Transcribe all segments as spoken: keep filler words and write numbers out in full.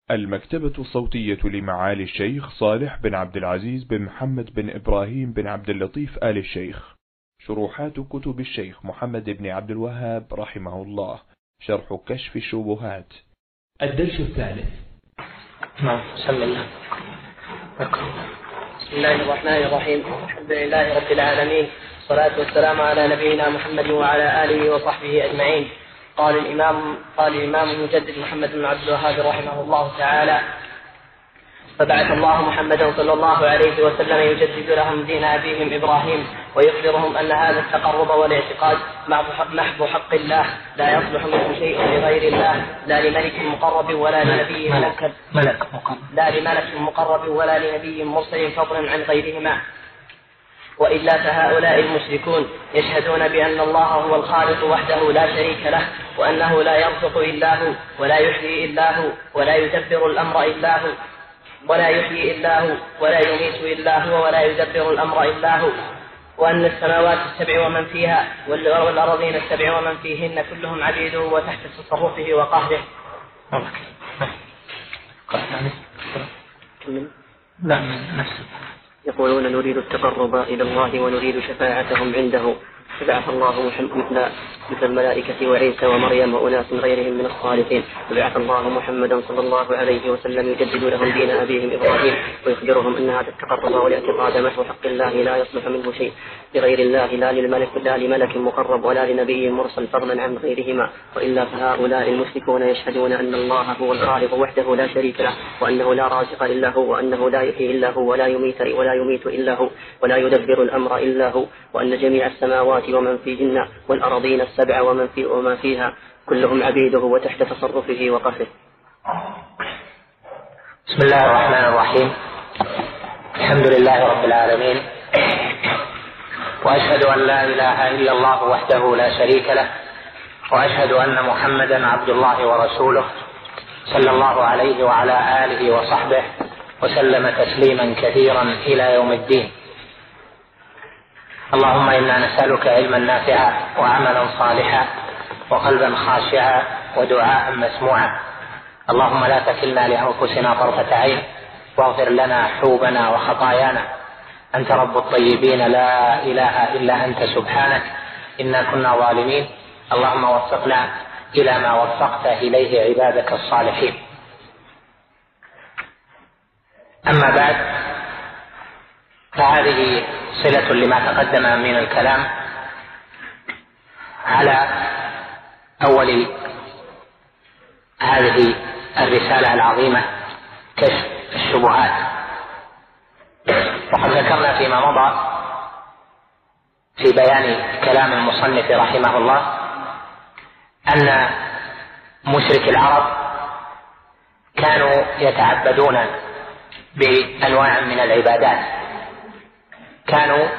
المكتبة الصوتية لمعالي الشيخ صالح بن عبد العزيز بن محمد بن إبراهيم بن عبد اللطيف آل الشيخ. شروحات كتب الشيخ محمد بن عبد الوهاب رحمه الله. شرح كشف الشبهات. الدرس الثالث. نعم. بسم الله. بسم الله الرحمن الرحيم. الحمد لله رب العالمين، والصلاة والسلام على نبينا محمد وعلى آله وصحبه أجمعين. قال الإمام قال الإمام المجدد محمد بن عبد الوهاب رحمه الله تعالى: فبعث الله محمدا صلى الله عليه وسلم يجدد لهم دين أبيهم إبراهيم، ويخبرهم أن هذا التقرب والاعتقاد محض حق الله، لا يصلح منه شيء لغير الله، لا لملك مقرب ولا لنبي ملك ملك مقرب لا لملك مقرب ولا لنبي مرسل فضلا عن غيرهما. وإلا فهؤلاء المشركون يشهدون بأن الله هو الخالق وحده لا شريك له، وأنه لا يرزق إلا هو، ولا يحيي إلا هو، ولا يدبر الأمر إلا هو ولا يحيي إلا هو ولا يميت إلا هو ولا يدبر الأمر إلا هو، وأن السماوات السبع ومن فيها والأرضين السبع ومن فيهن كلهم عبيده وتحت تصرفه وقهره. لا نفس. يقولون نريد التقرب إلى الله ونريد شفاعتهم عنده، فبعث الله محمد مثل مثل الملائكة وعيسى ومريم وأناس غيرهم من الصالحين، فبعث الله محمدا صلى الله عليه وسلم يجدد لهم دين أبيهم إبراهيم، ويخبرهم أن هذا التقرب والاعتقاد محو حق الله لا يصلح منه شيء لغير الله، لا للملك لا لملك مقرب ولا لنبي مرسل فضلا عن غيرهما. وإلا فهؤلاء المشركون يشهدون أن الله هو الخالق وحده لا شريك له، وأنه لا رازق إلا هو، وأنه لا يحيي إلا هو ولا يميت ولا يميت إلا هو ولا يدبر الأمر إلا هو، وأن جميع السماوات ومن فيهن والأرضين السبع ومن في وما فيها كلهم عبيده وتحت تصرفه وقهره. بسم الله الرحمن الرحيم. الحمد لله رب العالمين، وأشهد أن لا إله إلا الله وحده لا شريك له، وأشهد أن محمدا عبد الله ورسوله صلى الله عليه وعلى آله وصحبه وسلم تسليما كثيرا إلى يوم الدين. اللهم إنا نسألك علما نافعا وعملا صالحا وقلبا خاشعا ودعاء مسموعا. اللهم لا تكلنا لأنفسنا طرفة عين، واغفر لنا حوبنا وخطايانا. أنت رب الطيبين، لا إله إلا أنت سبحانك إنا كنا ظالمين. اللهم وفقنا إلى ما وفقت إليه عبادك الصالحين. أما بعد، فهذه صلة لما تقدم من الكلام على أول هذه الرسالة العظيمة كشف الشبهات. وقد ذكرنا فيما مضى في بيان كلام المصنف رحمه الله أن مشرك العرب كانوا يتعبدون بأنواع من العبادات، كانوا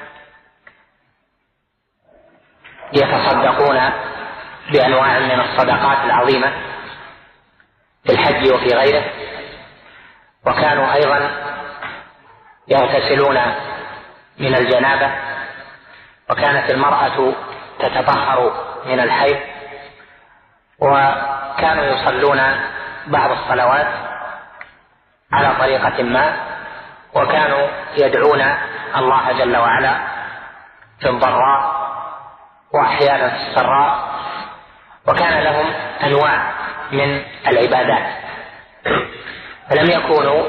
يتصدقون بأنواع من الصدقات العظيمة في الحج وفي غيره، وكانوا أيضا يغتسلون من الجنابة، وكانت المرأة تتطهر من الحيض، وكانوا يصلون بعض الصلوات على طريقة ما، وكانوا يدعون الله جل وعلا في الضراء وأحيانا في السراء، وكان لهم أنواع من العبادات، فلم يكونوا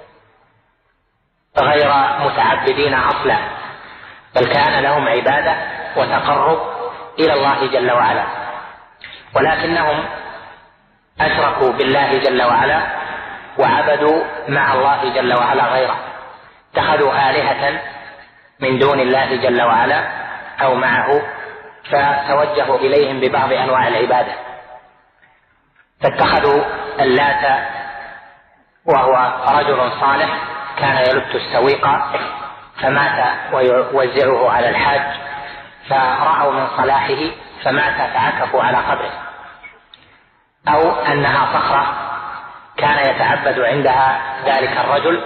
غير متعبدين أصلا، بل كان لهم عبادة وتقرب إلى الله جل وعلا، ولكنهم أشركوا بالله جل وعلا وعبدوا مع الله جل وعلا غيره، اتخذوا آلهة من دون الله جل وعلا أو معه، فتوجهوا إليهم ببعض أنواع العبادة، فاتخذوا اللات وهو رجل صالح كان يلت السويق فمات ويوزعه على الحاج، فرأوا من صلاحه فمات فعكفوا على قبره، أو أنها صخرة كان يتعبد عندها ذلك الرجل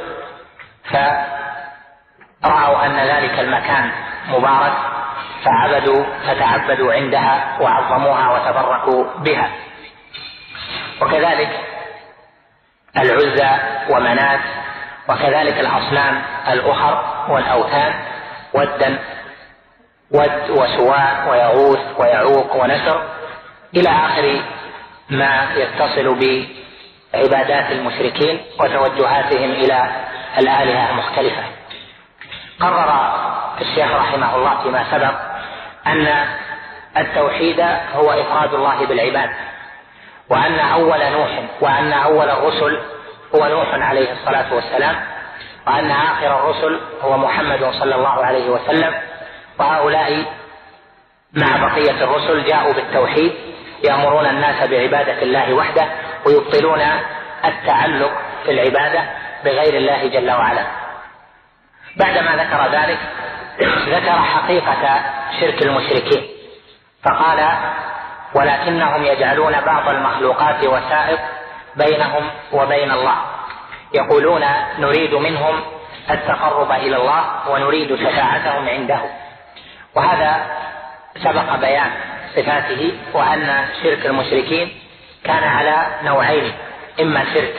فرأوا أن ذلك المكان مبارك فعبدوا فتعبدوا عندها وعظموها وتبركوا بها. وكذلك العزى ومنات، وكذلك الأصنام الأخر والأوثان، ودا ود وسواع ويغوث ويعوق ونسر، إلى آخر ما يتصل بعبادات المشركين وتوجهاتهم إلى الآلهة المختلفة. قرر الشيخ رحمه الله فيما سبق أن التوحيد هو إفراد الله بالعباد، وأن أول نوح وأن أول الرسل هو نوح عليه الصلاة والسلام، وأن آخر الرسل هو محمد صلى الله عليه وسلم، وهؤلاء مع بقية الرسل جاءوا بالتوحيد يأمرون الناس بعبادة الله وحده ويبطلون التعلق في العبادة بغير الله جل وعلا. بعدما ذكر ذلك ذكر حقيقة شرك المشركين فقال: ولكنهم يجعلون بعض المخلوقات وسائط بينهم وبين الله، يقولون نريد منهم التقرب إلى الله ونريد شفاعتهم عنده. وهذا سبق بيان صفاته، وأن شرك المشركين كان على نوعين: إما شرك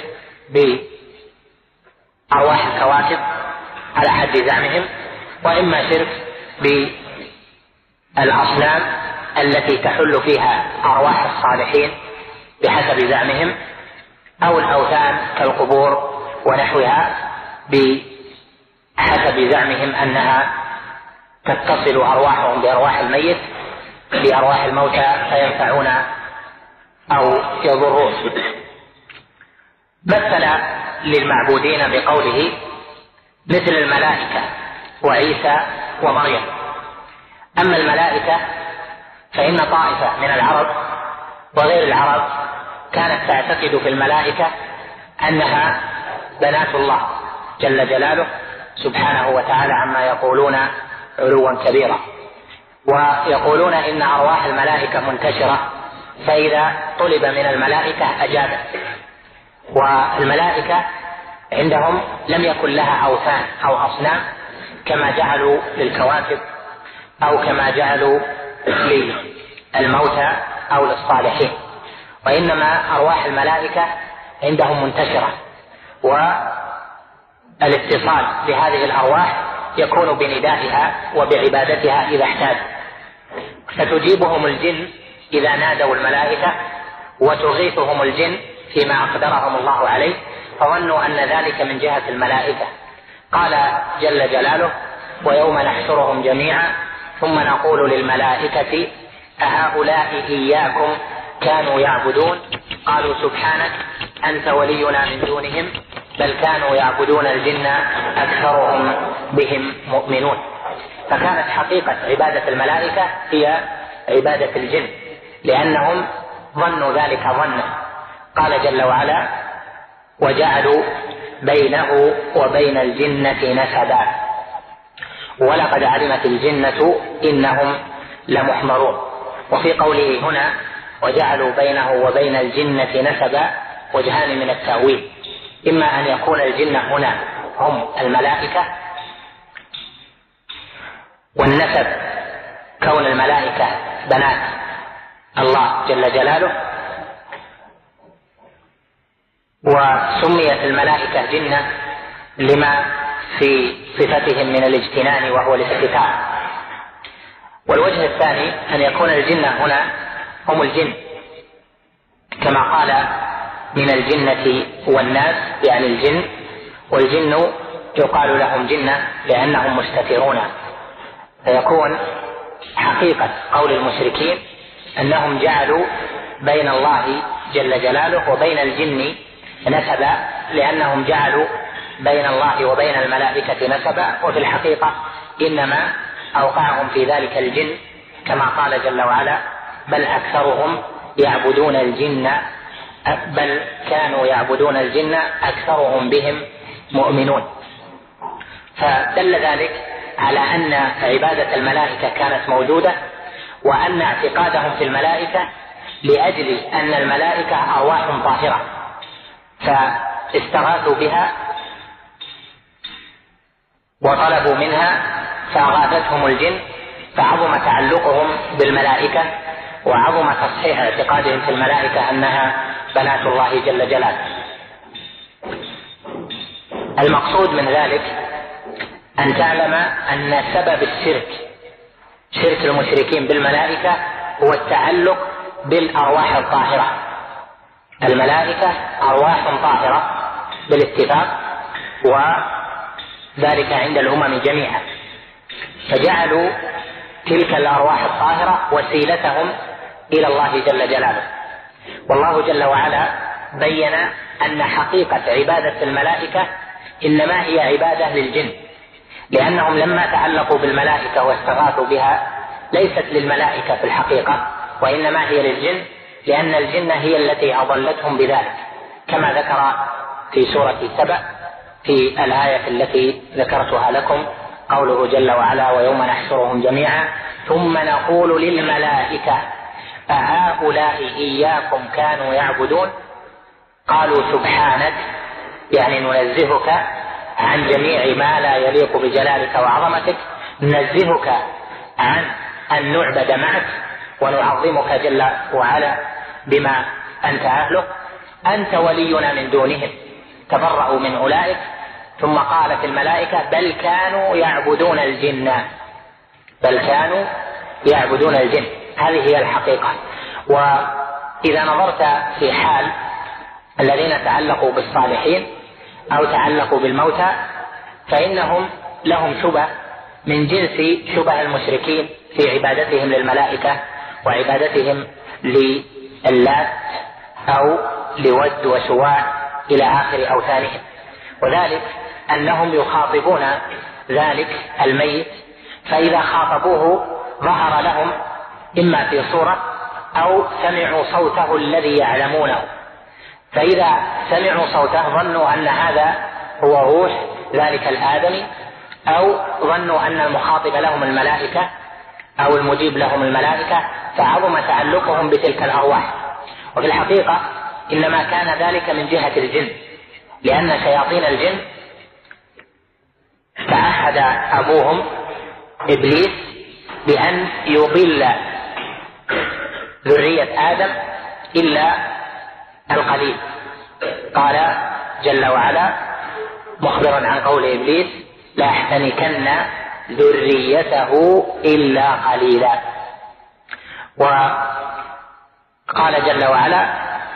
بأرواح الكواكب على حد زعمهم، وإما شرك بالأصنام التي تحل فيها أرواح الصالحين بحسب زعمهم، أو الأوثان كالقبور ونحوها بحسب زعمهم أنها تتصل أرواحهم بأرواح الميت بأرواح الموتى فينفعون أو يضرون. مثل للمعبودين بقوله: مثل الملائكة وعيسى ومريم. أما الملائكة فإن طائفة من العرب وغير العرب كانت تعتقد في الملائكة أنها بنات الله جل جلاله سبحانه وتعالى عما يقولون علوا كبيرا، ويقولون إن أرواح الملائكة منتشرة، فإذا طلب من الملائكة أجابت. والملائكة عندهم لم يكن لها أوثان أو أصنام كما جعلوا للكواكب أو كما جعلوا للموتى أو للصالحين، وإنما أرواح الملائكة عندهم منتشرة، والاتصال بهذه الأرواح يكون بندائها وبعبادتها إذا احتاج. فتجيبهم الجن إذا نادوا الملائكة، وتغيثهم الجن فيما أقدرهم الله عليه، فظنوا أن ذلك من جهة الملائكة. قال جل جلاله: ويوم نحشرهم جميعا ثم نقول للملائكة أهؤلاء إياكم كانوا يعبدون قالوا سبحانك أنت ولينا من دونهم بل كانوا يعبدون الجن أكثرهم بهم مؤمنون. فكانت حقيقة عبادة الملائكة هي عبادة الجن، لأنهم ظنوا ذلك ظنا. قال جل وعلا: وجعلوا بينه وبين الجنة نسبا ولقد علمت الجنة إنهم لمحضرون. وفي قوله هنا وجعلوا بينه وبين الجنة نسبا وجهان من التأويل: إما أن يكون الجن هنا هم الملائكة، والنسب كون الملائكة بنات الله جل جلاله، وسميت الملائكة جنة لما في صفتهم من الاجتنان وهو الاستتار. والوجه الثاني أن يكون الجن هنا هم الجن، كما قال من الجنة والناس يعني الجن، والجن يقال لهم جنة لأنهم مستترون. فيكون حقيقة قول المشركين أنهم جعلوا بين الله جل جلاله وبين الجن نسبا، لأنهم جعلوا بين الله وبين الملائكة نسبا، وفي الحقيقة إنما أوقعهم في ذلك الجن، كما قال جل وعلا: بل أكثرهم يعبدون الجن بل كانوا يعبدون الجن أكثرهم بهم مؤمنون. فدل ذلك على أن عبادة الملائكة كانت موجودة، وأن اعتقادهم في الملائكة لأجل أن الملائكة أرواح طاهرة فاستغاثوا بها وطلبوا منها فأغاثتهم الجن، فعظم تعلقهم بالملائكة وعظم تصحيح اعتقادهم في الملائكة أنها بنات الله جل جلاله. المقصود من ذلك أن تعلم أن سبب الشرك، شرك المشركين بالملائكة، هو التعلق بالأرواح الطاهرة. الملائكة أرواح طاهرة بالاتفاق، وذلك عند الأمم جميعا، فجعلوا تلك الأرواح الطاهرة وسيلتهم إلى الله جل جلاله. والله جل وعلا بين أن حقيقة عبادة الملائكة إنما هي عبادة للجن، لأنهم لما تعلقوا بالملائكة واستغاثوا بها ليست للملائكة في الحقيقة، وإنما هي للجن، لأن الجن هي التي أضلتهم بذلك، كما ذكر في سورة سبأ في الآية التي ذكرتها لكم قوله جل وعلا: ويوم نحشرهم جميعا ثم نقول للملائكة أهؤلاء إياكم كانوا يعبدون قالوا سبحانك، يعني ننزهك عن جميع ما لا يليق بجلالك وعظمتك، ننزهك عن أن نعبد معك ونعظمك جل وعلا بما أنت أهله، أنت ولينا من دونهم، تبرأوا من أولئك. ثم قالت الملائكة: بل كانوا يعبدون الجن، بل كانوا يعبدون الجن. هذه هي الحقيقة. وإذا نظرت في حال الذين تعلقوا بالصالحين أو تعلقوا بالموتى فإنهم لهم شبه من جنس شبه المشركين في عبادتهم للملائكة وعبادتهم للات أو لود وسواع إلى آخر أوثانهم، وذلك أنهم يخاطبون ذلك الميت، فإذا خاطبوه ظهر لهم إما في صورة أو سمعوا صوته الذي يعلمونه، فإذا سمعوا صوته ظنوا أن هذا هو روح ذلك الآدمي، أو ظنوا أن المخاطب لهم الملائكة أو المجيب لهم الملائكة، فعظم تعلقهم بتلك الأرواح. وفي الحقيقة إنما كان ذلك من جهة الجن، لأن شياطين الجن تعهد أبوهم إبليس بأن يضل ذرية آدم إلا القليل. قال جل وعلا مخبرا عن قول إبليس: لا أحتنكن ذريته إلا قليلا. وقال جل وعلا: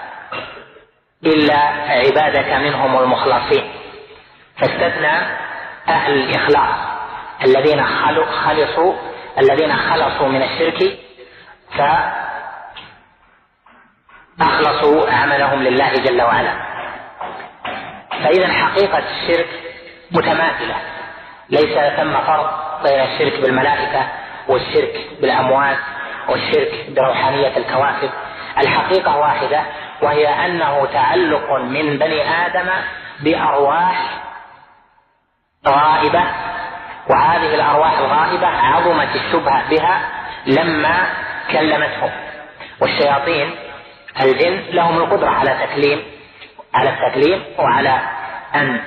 إلا عبادك منهم المخلصين، فاستثنى أهل الإخلاص الذين خلصوا الذين خلصوا من الشرك فأخلصوا عملهم لله جل وعلا. فإذا حقيقة الشرك متماثلة، ليس ثم فرق بين الشرك بالملائكة والشرك بالأموات والشرك بروحانية الكواكب. الحقيقة واحدة، وهي أنه تعلق من بني آدم بأرواح غائبة، وهذه الأرواح الغائبة عظمت الشبهة بها لما كلمتهم. والشياطين الجن لهم القدرة على تكليم على التكليم وعلى أن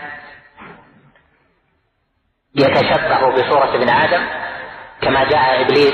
يتشبهوا بصورة ابن آدم، كما جاء إبليس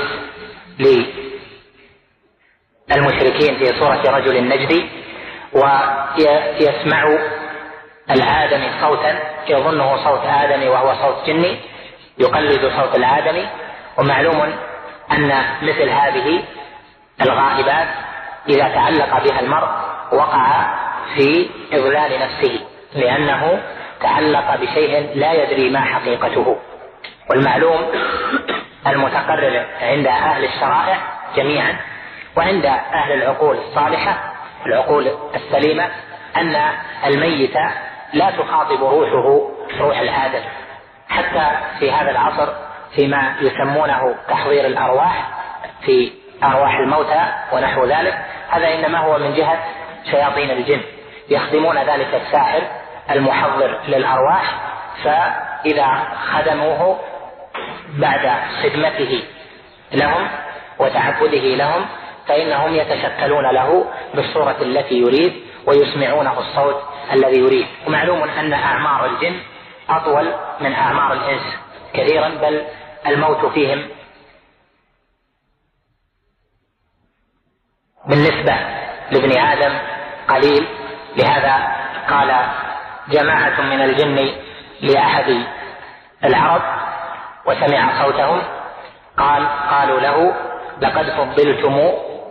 للمشركين في صورة رجل نجدي، ويسمع الآدمي صوتا يظنه صوت آدمي وهو صوت جني، يقلد صوت الآدمي. ومعلوم أن مثل هذه الغائبات إذا تعلق بها المرء وقع في إضلال نفسه، لأنه تعلق بشيء لا يدري ما حقيقته. والمعلوم المتقرر عند أهل الشرائع جميعا وعند أهل العقول الصالحة العقول السليمة أن الميت لا تخاطب روحه روح الآدم، حتى في هذا العصر فيما يسمونه تحضير الأرواح في أرواح الموتى ونحو ذلك، هذا إنما هو من جهة شياطين الجن، يخدمون ذلك الساحر المحضر للأرواح، فإذا خدموه بعد خدمته لهم وتعبده لهم فإنهم يتشكلون له بالصورة التي يريد ويسمعونه الصوت الذي يريد. ومعلوم أن أعمار الجن أطول من أعمار الإنس كثيرا، بل الموت فيهم بالنسبة لابن آدم قليل. لهذا قال جماعة من الجن لأحد العرب وسمع صوتهم قال قالوا له لقد فضلتم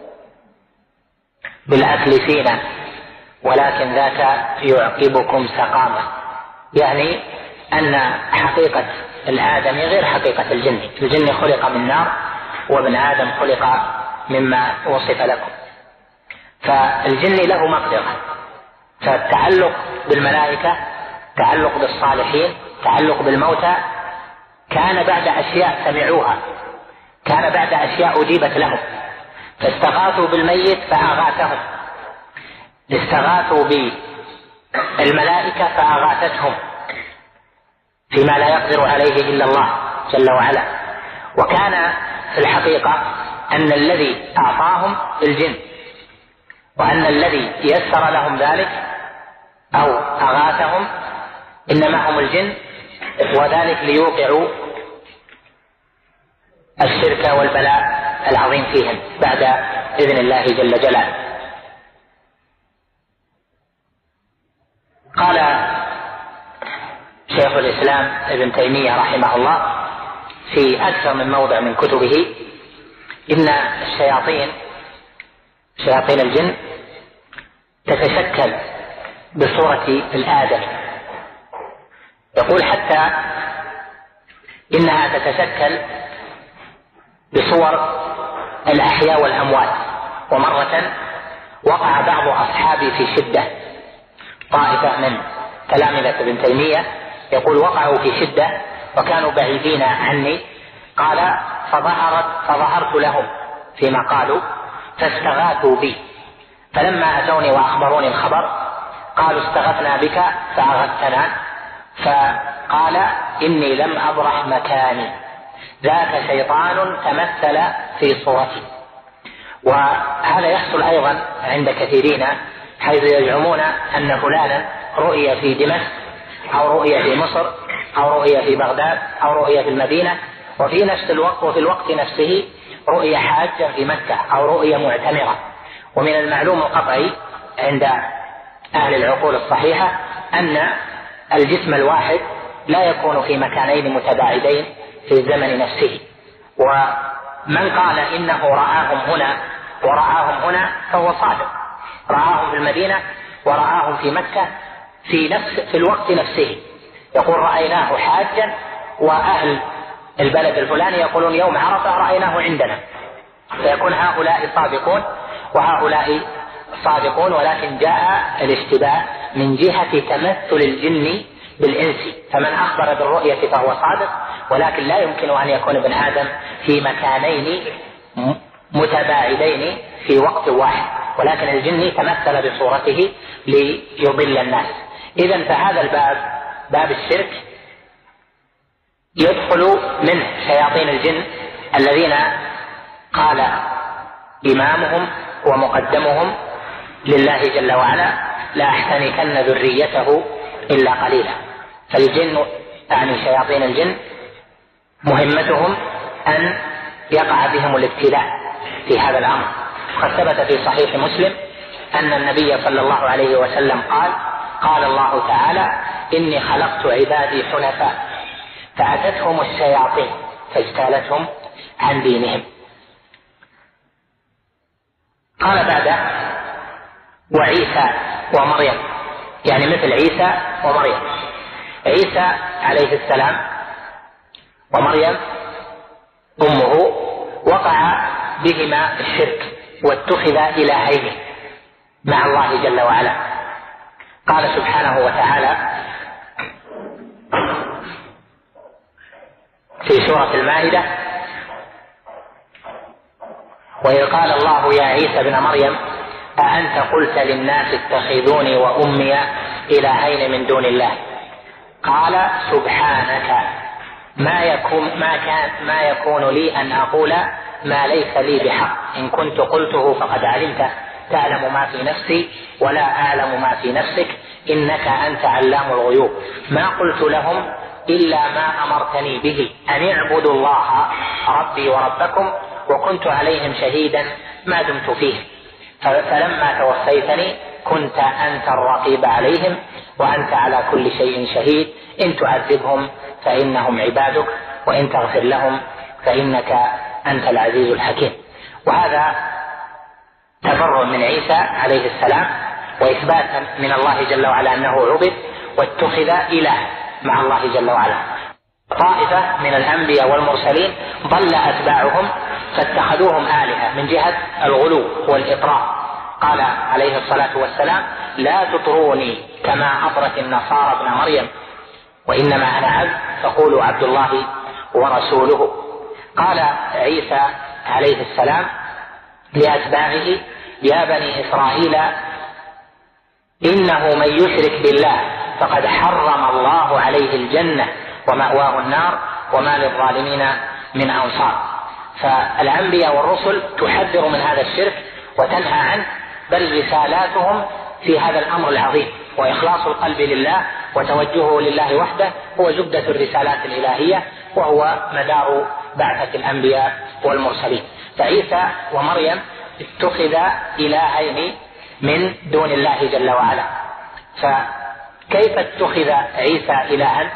بالأكل فينا ولكن ذاك يعقبكم سقامة، يعني أن حقيقة الآدمي غير حقيقة الجن. الجن خلق من نار وابن آدم خلق مما وصف لكم. فالجن له مقدرة، فالتعلق بالملائكة، تعلق بالصالحين، تعلق بالموتى كان بعد أشياء سمعوها، كان بعد أشياء أجيبت لهم، فاستغاثوا بالميت فأغاثهم، استغاثوا بالملائكة فأغاثتهم فيما لا يقدر عليه إلا الله جل وعلا. وكان في الحقيقة أن الذي أعطاهم الجن، وأن الذي يسر لهم ذلك أو أغاثهم إنما هم الجن، وذلك ليوقعوا الشرك والبلاء العظيم فيهم بعد إذن الله جل جلاله. قال شيخ الإسلام ابن تيمية رحمه الله في أكثر من موضع من كتبه إن الشياطين شياطين الجن تتشكل بصورة الآدم، يقول حتى إنها تتشكل بصور الأحياء والأموات. ومرة وقع بعض أصحابي في شدة، طائفة من تلامذة ابن تيمية يقول وقعوا في شدة وكانوا بعيدين عني، قال فظهرت فظهرت لهم فيما قالوا فاستغاثوا بي، فلما أتوني وأخبروني الخبر قالوا استغثنا بك فأغثتنا، فقال إني لم أبرح مكاني، ذاك شيطان تمثل في صورتي. وهذا يحصل أيضا عند كثيرين، حيث يزعمون أن فلانا رؤية في دمشق أو رؤية في مصر أو رؤية في بغداد أو رؤية في المدينة، وفي نفس الوقت وفي الوقت نفسه رؤية حاجة في مكة أو رؤية معتمرة. ومن المعلوم القطعي عند أهل العقول الصحيحة أن الجسم الواحد لا يكون في مكانين متباعدين في الزمن نفسه. ومن قال إنه رآهم هنا ورآهم هنا فهو صادق، رآهم في المدينة ورآهم في مكة في نفس في الوقت نفسه، يقول رأيناه حاجا، وأهل البلد الفلاني يقولون يوم عرفة رأيناه عندنا، فيكون هؤلاء صادقون وهؤلاء صادقون، ولكن جاء الاشتباه من جهة تمثل الجن بالإنس، فمن أخبر بالرؤية فهو صادق، ولكن لا يمكن أن يكون ابن آدم في مكانين متباعدين في وقت واحد، ولكن الجن تمثل بصورته ليضل الناس. إذن فهذا الباب باب الشرك يدخل منه شياطين الجن الذين قال إمامهم ومقدمهم لله جل وعلا لا أحتنكن ذريته إلا قليلا. فالجن يعني شياطين الجن مهمتهم أن يقع بهم الابتلاء في هذا الأمر. قد ثبت في صحيح مسلم أن النبي صلى الله عليه وسلم قال قال الله تعالى إني خلقت عبادي حنفاء فأتتهم الشياطين فاجتالتهم عن دينهم. قال بعده وعيسى ومريم، يعني مثل عيسى ومريم. عيسى عليه السلام ومريم أمه وقع بهما الشرك واتخذا إلهين مع الله جل وعلا. قال سبحانه وتعالى في سورة المائدة وإذ قال الله يا عيسى ابن مريم أأنت قلت للناس اتخذوني وأمي إلهين من دون الله قال سبحانك ما يكون ما كان ما يكون لي أن أقول ما ليس لي بحق إن كنت قلته فقد علمته تعلم ما في نفسي ولا أعلم ما في نفسك إنك أنت علام الغيوب ما قلت لهم إلا ما أمرتني به أن اعبدوا الله ربي وربكم وكنت عليهم شهيدا ما دمت فيه فلما توفيتني كنت أنت الرقيب عليهم وأنت على كل شيء شهيد، إن تعذبهم فإنهم عبادك وإن تغفر لهم فإنك أنت العزيز الحكيم. وهذا تبرؤ من عيسى عليه السلام وإثباتا من الله جل وعلا أنه عبد واتخذ إله مع الله جل وعلا. طائفة من الأنبياء والمرسلين ضل أتباعهم فاتخذوهم آلهة من جهة الغلو والإطراء. قال عليه الصلاة والسلام: لا تطروني كما أطرت النصارى ابن مريم، وإنما أنا عبد فقولوا عبد الله ورسوله. قال عيسى عليه السلام لأتباعه: يا بني إسرائيل إنه من يشرك بالله فقد حرم الله عليه الجنة ومأواه النار وما للظالمين من أنصار. فالأنبياء والرسل تحذر من هذا الشرك وتنهى عنه، بل رسالاتهم في هذا الأمر العظيم، وإخلاص القلب لله وتوجهه لله وحده هو زبدة الرسالات الإلهية، وهو مدار بعثة الأنبياء والمرسلين. فعيسى ومريم اتخذا إلهين من دون الله جل وعلا. فكيف اتخذ عيسى إلها؟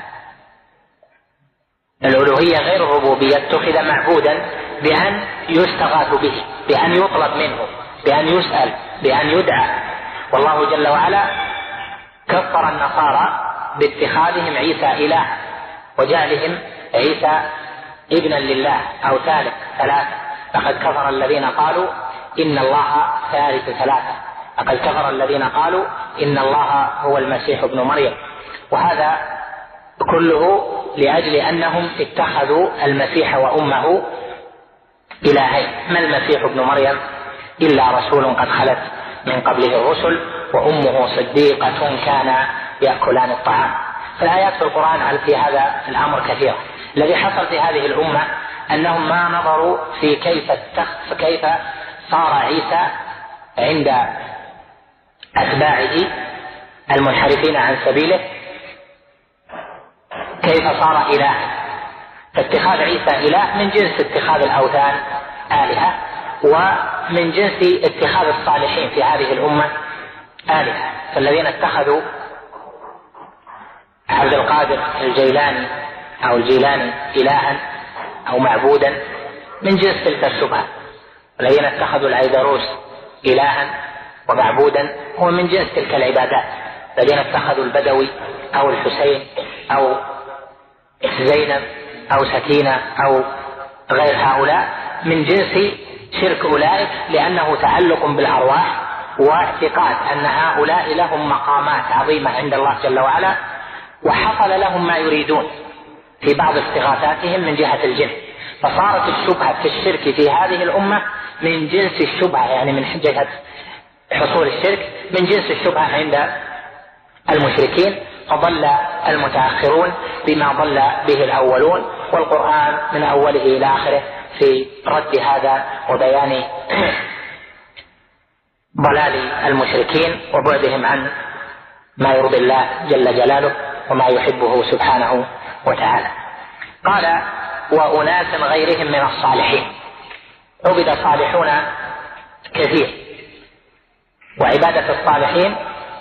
الألوهية غير الربوبية. اتخذ معبودا بأن يستغاث به، بأن يطلب منه، بأن يسأل، بأن يدعى. والله جل وعلا كفر النصارى باتخاذهم عيسى إله وجعلهم عيسى ابنا لله أو ثالث ثلاثة. لقد كفر الذين قالوا إن الله ثالث ثلاثة، لقد كفر الذين قالوا إن الله هو المسيح ابن مريم. وهذا كله لأجل أنهم اتخذوا المسيح وأمه إلهين. ما المسيح ابن مريم إلا رسول قد خلت من قبله الرسل وأمه صديقة كان يأكلان الطعام. فالآيات في القرآن في هذا الأمر كثيرة. الذي حصل في هذه الأمة أنهم ما نظروا في كيف كيف صار عيسى عند أتباعه المنحرفين عن سبيله، كيف صار إله. فاتخاذ عيسى إله من جنس اتخاذ الأوثان آلهة، ومن جنس اتخاذ الصالحين في هذه الأمة آلهة. فالذين اتخذوا عبد القادر الجيلاني أو الجيلاني إلها أو معبودا من جنس تلك الشبهة. الذين اتخذوا العيدروس إلها ومعبودا هو من جنس تلك العبادات. الذين اتخذوا البدوي أو الحسين أو زينب أو سكينة أو غير هؤلاء من جنس شرك أولئك، لأنه تعلق بالأرواح واعتقاد أن هؤلاء لهم مقامات عظيمة عند الله جل وعلا، وحصل لهم ما يريدون في بعض استغاثاتهم من جهة الجن. فصارت الشبهة في الشرك في هذه الأمة من جنس الشبهة، يعني من جهة حصول الشرك من جنس الشبهة عند المشركين. فضل المتأخرون بما ضل به الأولون، والقرآن من أوله إلى آخره في رد هذا وبيان ضلال المشركين وبعدهم عن ما يرضي الله جل جلاله وما يحبه سبحانه وتعالى. قال: وأناس غيرهم من الصالحين. عبد الصالحون كثير، وعبادة الصالحين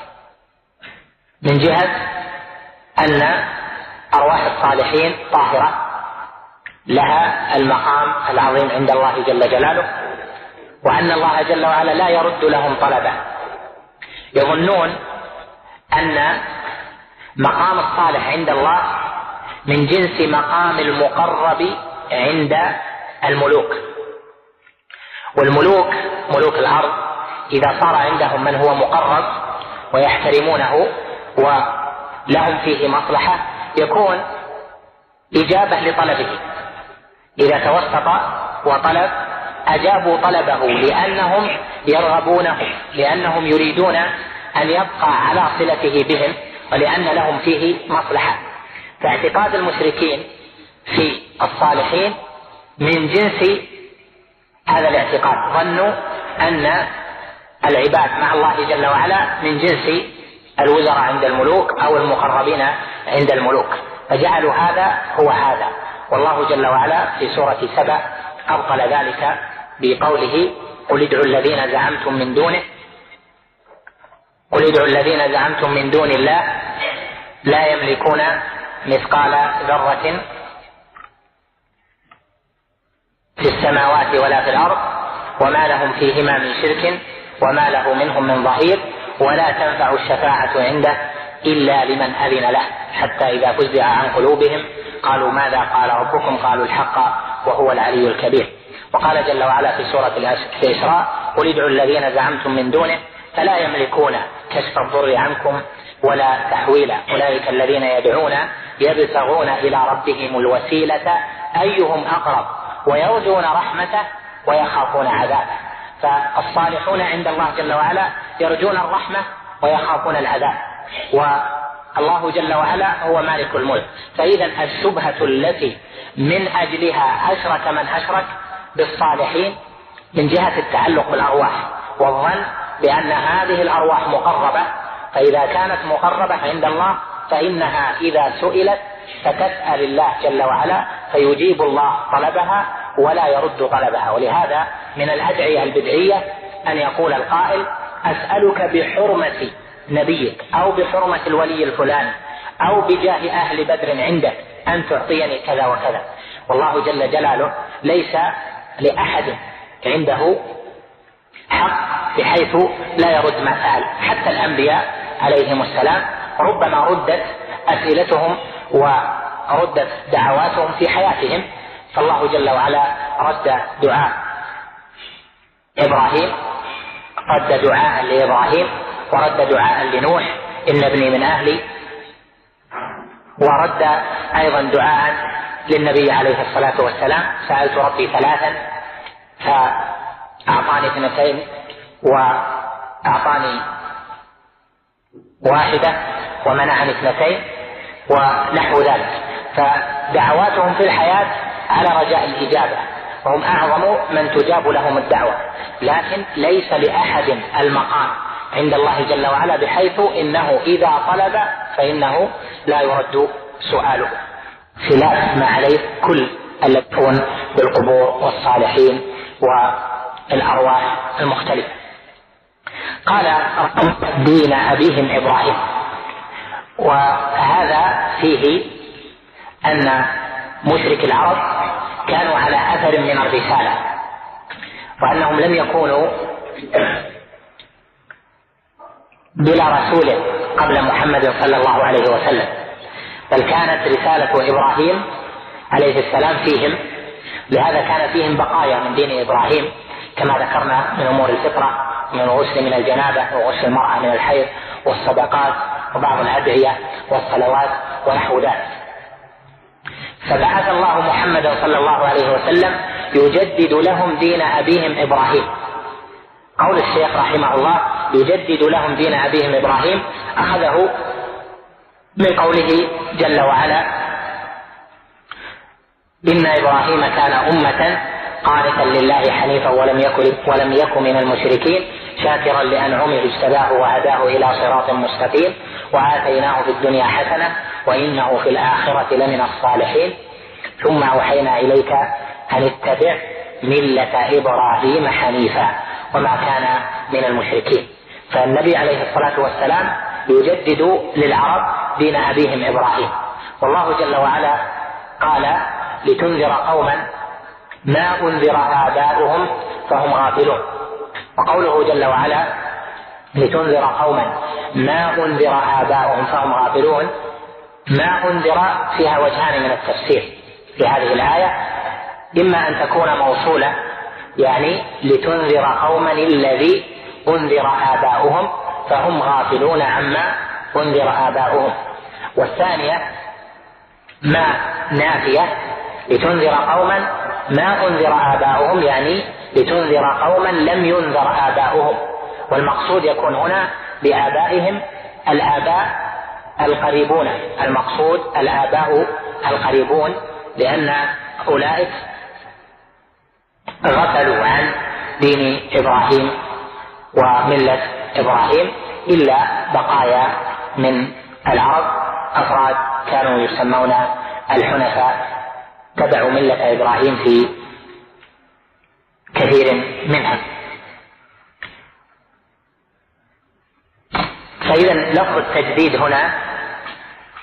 من جهة أن أرواح الصالحين طاهرة لها المقام العظيم عند الله جل جلاله، وأن الله جل وعلا لا يرد لهم طلبا. يظنون أن مقام الصالح عند الله من جنس مقام المقرب عند الملوك. والملوك ملوك الأرض إذا صار عندهم من هو مقرب ويحترمونه ولهم فيه مصلحة يكون إجابة لطلبه. إذا توسط وطلب أجابوا طلبه لأنهم يرغبونه، لأنهم يريدون أن يبقى على صلته بهم، ولأن لهم فيه مصلحة. فاعتقاد المشركين في الصالحين من جنس هذا الاعتقاد. ظنوا أن العباد مع الله جل وعلا من جنس الوزراء عند الملوك أو المقربين عند الملوك، فجعلوا هذا هو هذا. والله جل وعلا في سورة سبأ أبطل ذلك بقوله: قل ادعوا الذين زعمتم من دونه قل ادعوا الذين زعمتم من دون الله لا يملكون مثقال ذرة في السماوات ولا في الأرض وما لهم فيهما من شرك وما له منهم من ظهير ولا تنفع الشفاعة عنده إلا لمن أذن له حتى إذا فزع عن قلوبهم قالوا ماذا قال ربكم قالوا الحق وهو العلي الكبير. وقال جل وعلا في سورة الإسراء قل ادعوا الذين زعمتم من دونه فلا يملكون كشف الضر عنكم ولا تحويلا أولئك الذين يدعون يبتغون إلى ربهم الوسيلة أيهم أقرب ويرجون رحمته ويخافون عذابه. فالصالحون عند الله جل وعلا يرجون الرحمة ويخافون العذاب، والله جل وعلا هو مالك الملك. فإذا الشبهة التي من أجلها أشرك من أشرك بالصالحين من جهة التعلق بالأرواح والظن بأن هذه الأرواح مقربة، فإذا كانت مقربة عند الله فإنها إذا سئلت فتسأل الله جل وعلا فيجيب الله طلبها ولا يرد طلبها. ولهذا من الأدعية البدعية أن يقول القائل أسألك بحرمة نبيك أو بحرمة الولي الفلاني أو بجاه أهل بدر عندك أن تعطيني كذا وكذا. والله جل جلاله ليس لأحد عنده حق بحيث لا يرد ما سأل. حتى الأنبياء عليهم السلام ربما ردت أسئلتهم وردت دعواتهم في حياتهم، فالله جل وعلا رد دعاء إبراهيم، رد دعاء لإبراهيم، ورد دعاء لنوح إن ابني من أهلي، ورد أيضا دعاء للنبي عليه الصلاة والسلام سألت ربي ثلاثا فأعطاني اثنتين وأعطاني واحدة ومنعني اثنتين ونحو ذلك. فدعواتهم في الحياة على رجاء الإجابة، وهم أعظم من تجاب لهم الدعوة، لكن ليس لأحد المقام عند الله جل وعلا بحيث إنه إذا طلب فإنه لا يرد سؤاله، خلاف ما عليه كل الذين بالقبور والصالحين والأرواح المختلفة. قال دين أبيهم إبراهيم، وهذا فيه أن مشرك العرب كانوا على أثر من الرسالة، وأنهم لم يكونوا بلا رسول قبل محمد صلى الله عليه وسلم، بل كانت رسالة إبراهيم عليه السلام فيهم، لهذا كان فيهم بقايا من دين إبراهيم كما ذكرنا من أمور الفطرة، من الغسل من الجنابة وغسل المرأة من الحيض والصدقات وبعض الأدعية والصلوات ونحو ذلك. فبعث الله محمدا صلى الله عليه وسلم يجدد لهم دين أبيهم إبراهيم. قول الشيخ رحمه الله يجدد لهم دين أبيهم إبراهيم أخذه من قوله جل وعلا إن إبراهيم كان أمة قانتا لله حنيفا ولم يكن ولم يكن من المشركين شاكرا لأنعمه اجتباه وهداه إلى صراط مستقيم وآتيناه في الدنيا حسنة وإنه في الآخرة لمن الصالحين ثم أوحينا إليك أن اتبع ملة إبراهيم حنيفا وما كان من المشركين. فالنبي عليه الصلاة والسلام يجدد للعرب دين أبيهم إبراهيم، والله جل وعلا قال لتنذر قوما ما أنذر آباؤهم فهم غافلون. وقوله جل وعلا لتنذر قوما ما أنذر آباؤهم فهم غافلون، ما أنذر فيها وجهان من التفسير في هذه الآية، إما أن تكون موصولة يعني لتنذر قوما الذي أنذر آباؤهم فهم غافلون عما أنذر آباؤهم، والثانية ما نافية لتنذر قوما ما أنذر آباؤهم يعني لتنذر قوما لم ينذر آباؤهم، والمقصود يكون هنا بآبائهم الآباء القريبون، المقصود الآباء القريبون، لأن أولئك غفلوا عن دين إبراهيم وملة إبراهيم إلا بقايا من العرب أفراد كانوا يسمون الحنفاء تبعوا ملة إبراهيم في كثير منها. فإذا لفظ التجديد هنا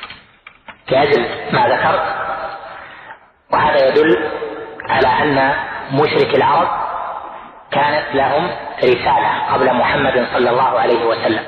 في أجل ما ذكرت. وهذا يدل على أن مشرك العرب كانت لهم رسالة قبل محمد صلى الله عليه وسلم،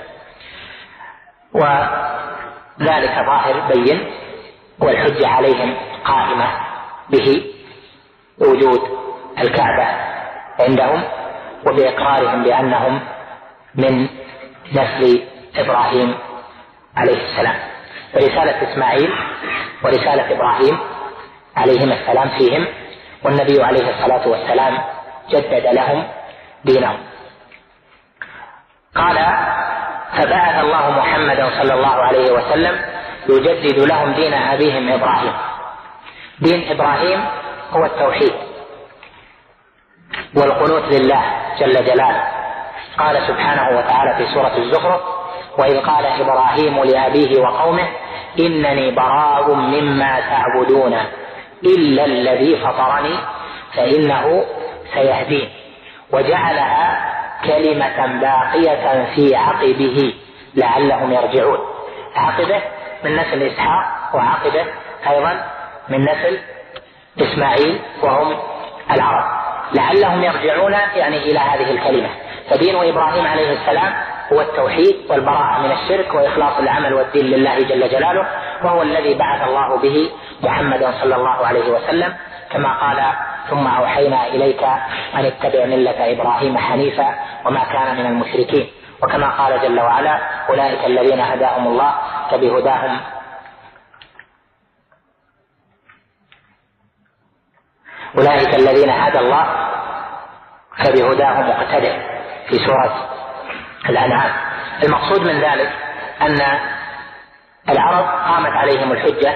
وذلك ظاهر بين، والحجة عليهم قائمة به بوجود الكعبة عندهم وبإقرارهم بأنهم من نسل إبراهيم عليه السلام. فرسالة إسماعيل ورسالة إبراهيم عليهما السلام فيهم، والنبي عليه الصلاة والسلام جدد لهم دينهم. قال: فبعث الله محمدا صلى الله عليه وسلم يجدد لهم دين أبيهم إبراهيم. دين إبراهيم هو التوحيد والقنوت لله جل جلاله. قال سبحانه وتعالى في سورة الزخرف: وإذ قال إبراهيم لأبيه وقومه إنني براء مما تعبدون إلا الذي فطرني فإنه سيهدين، وجعلها كلمة باقية في عقبه لعلهم يرجعون. عقبه من نسل إسحاق، وعقبه أيضا من نسل إسماعيل وهم العرب، لعلهم يرجعون يعني إلى هذه الكلمة. فدين إبراهيم عليه السلام هو التوحيد والبراءة من الشرك وإخلاص العمل والدين لله جل جلاله، وهو الذي بعث الله به محمدا صلى الله عليه وسلم، كما قال: ثم أوحينا إليك أن اتبع ملة إبراهيم حنيفا وما كان من المشركين. وكما قال جل وعلا: أولئك الذين هداهم الله فبهداهم أولئك الذين هدى الله فبهداهم مقتدع في سورة الأنعام. المقصود من ذلك أن العرب قامت عليهم الحجة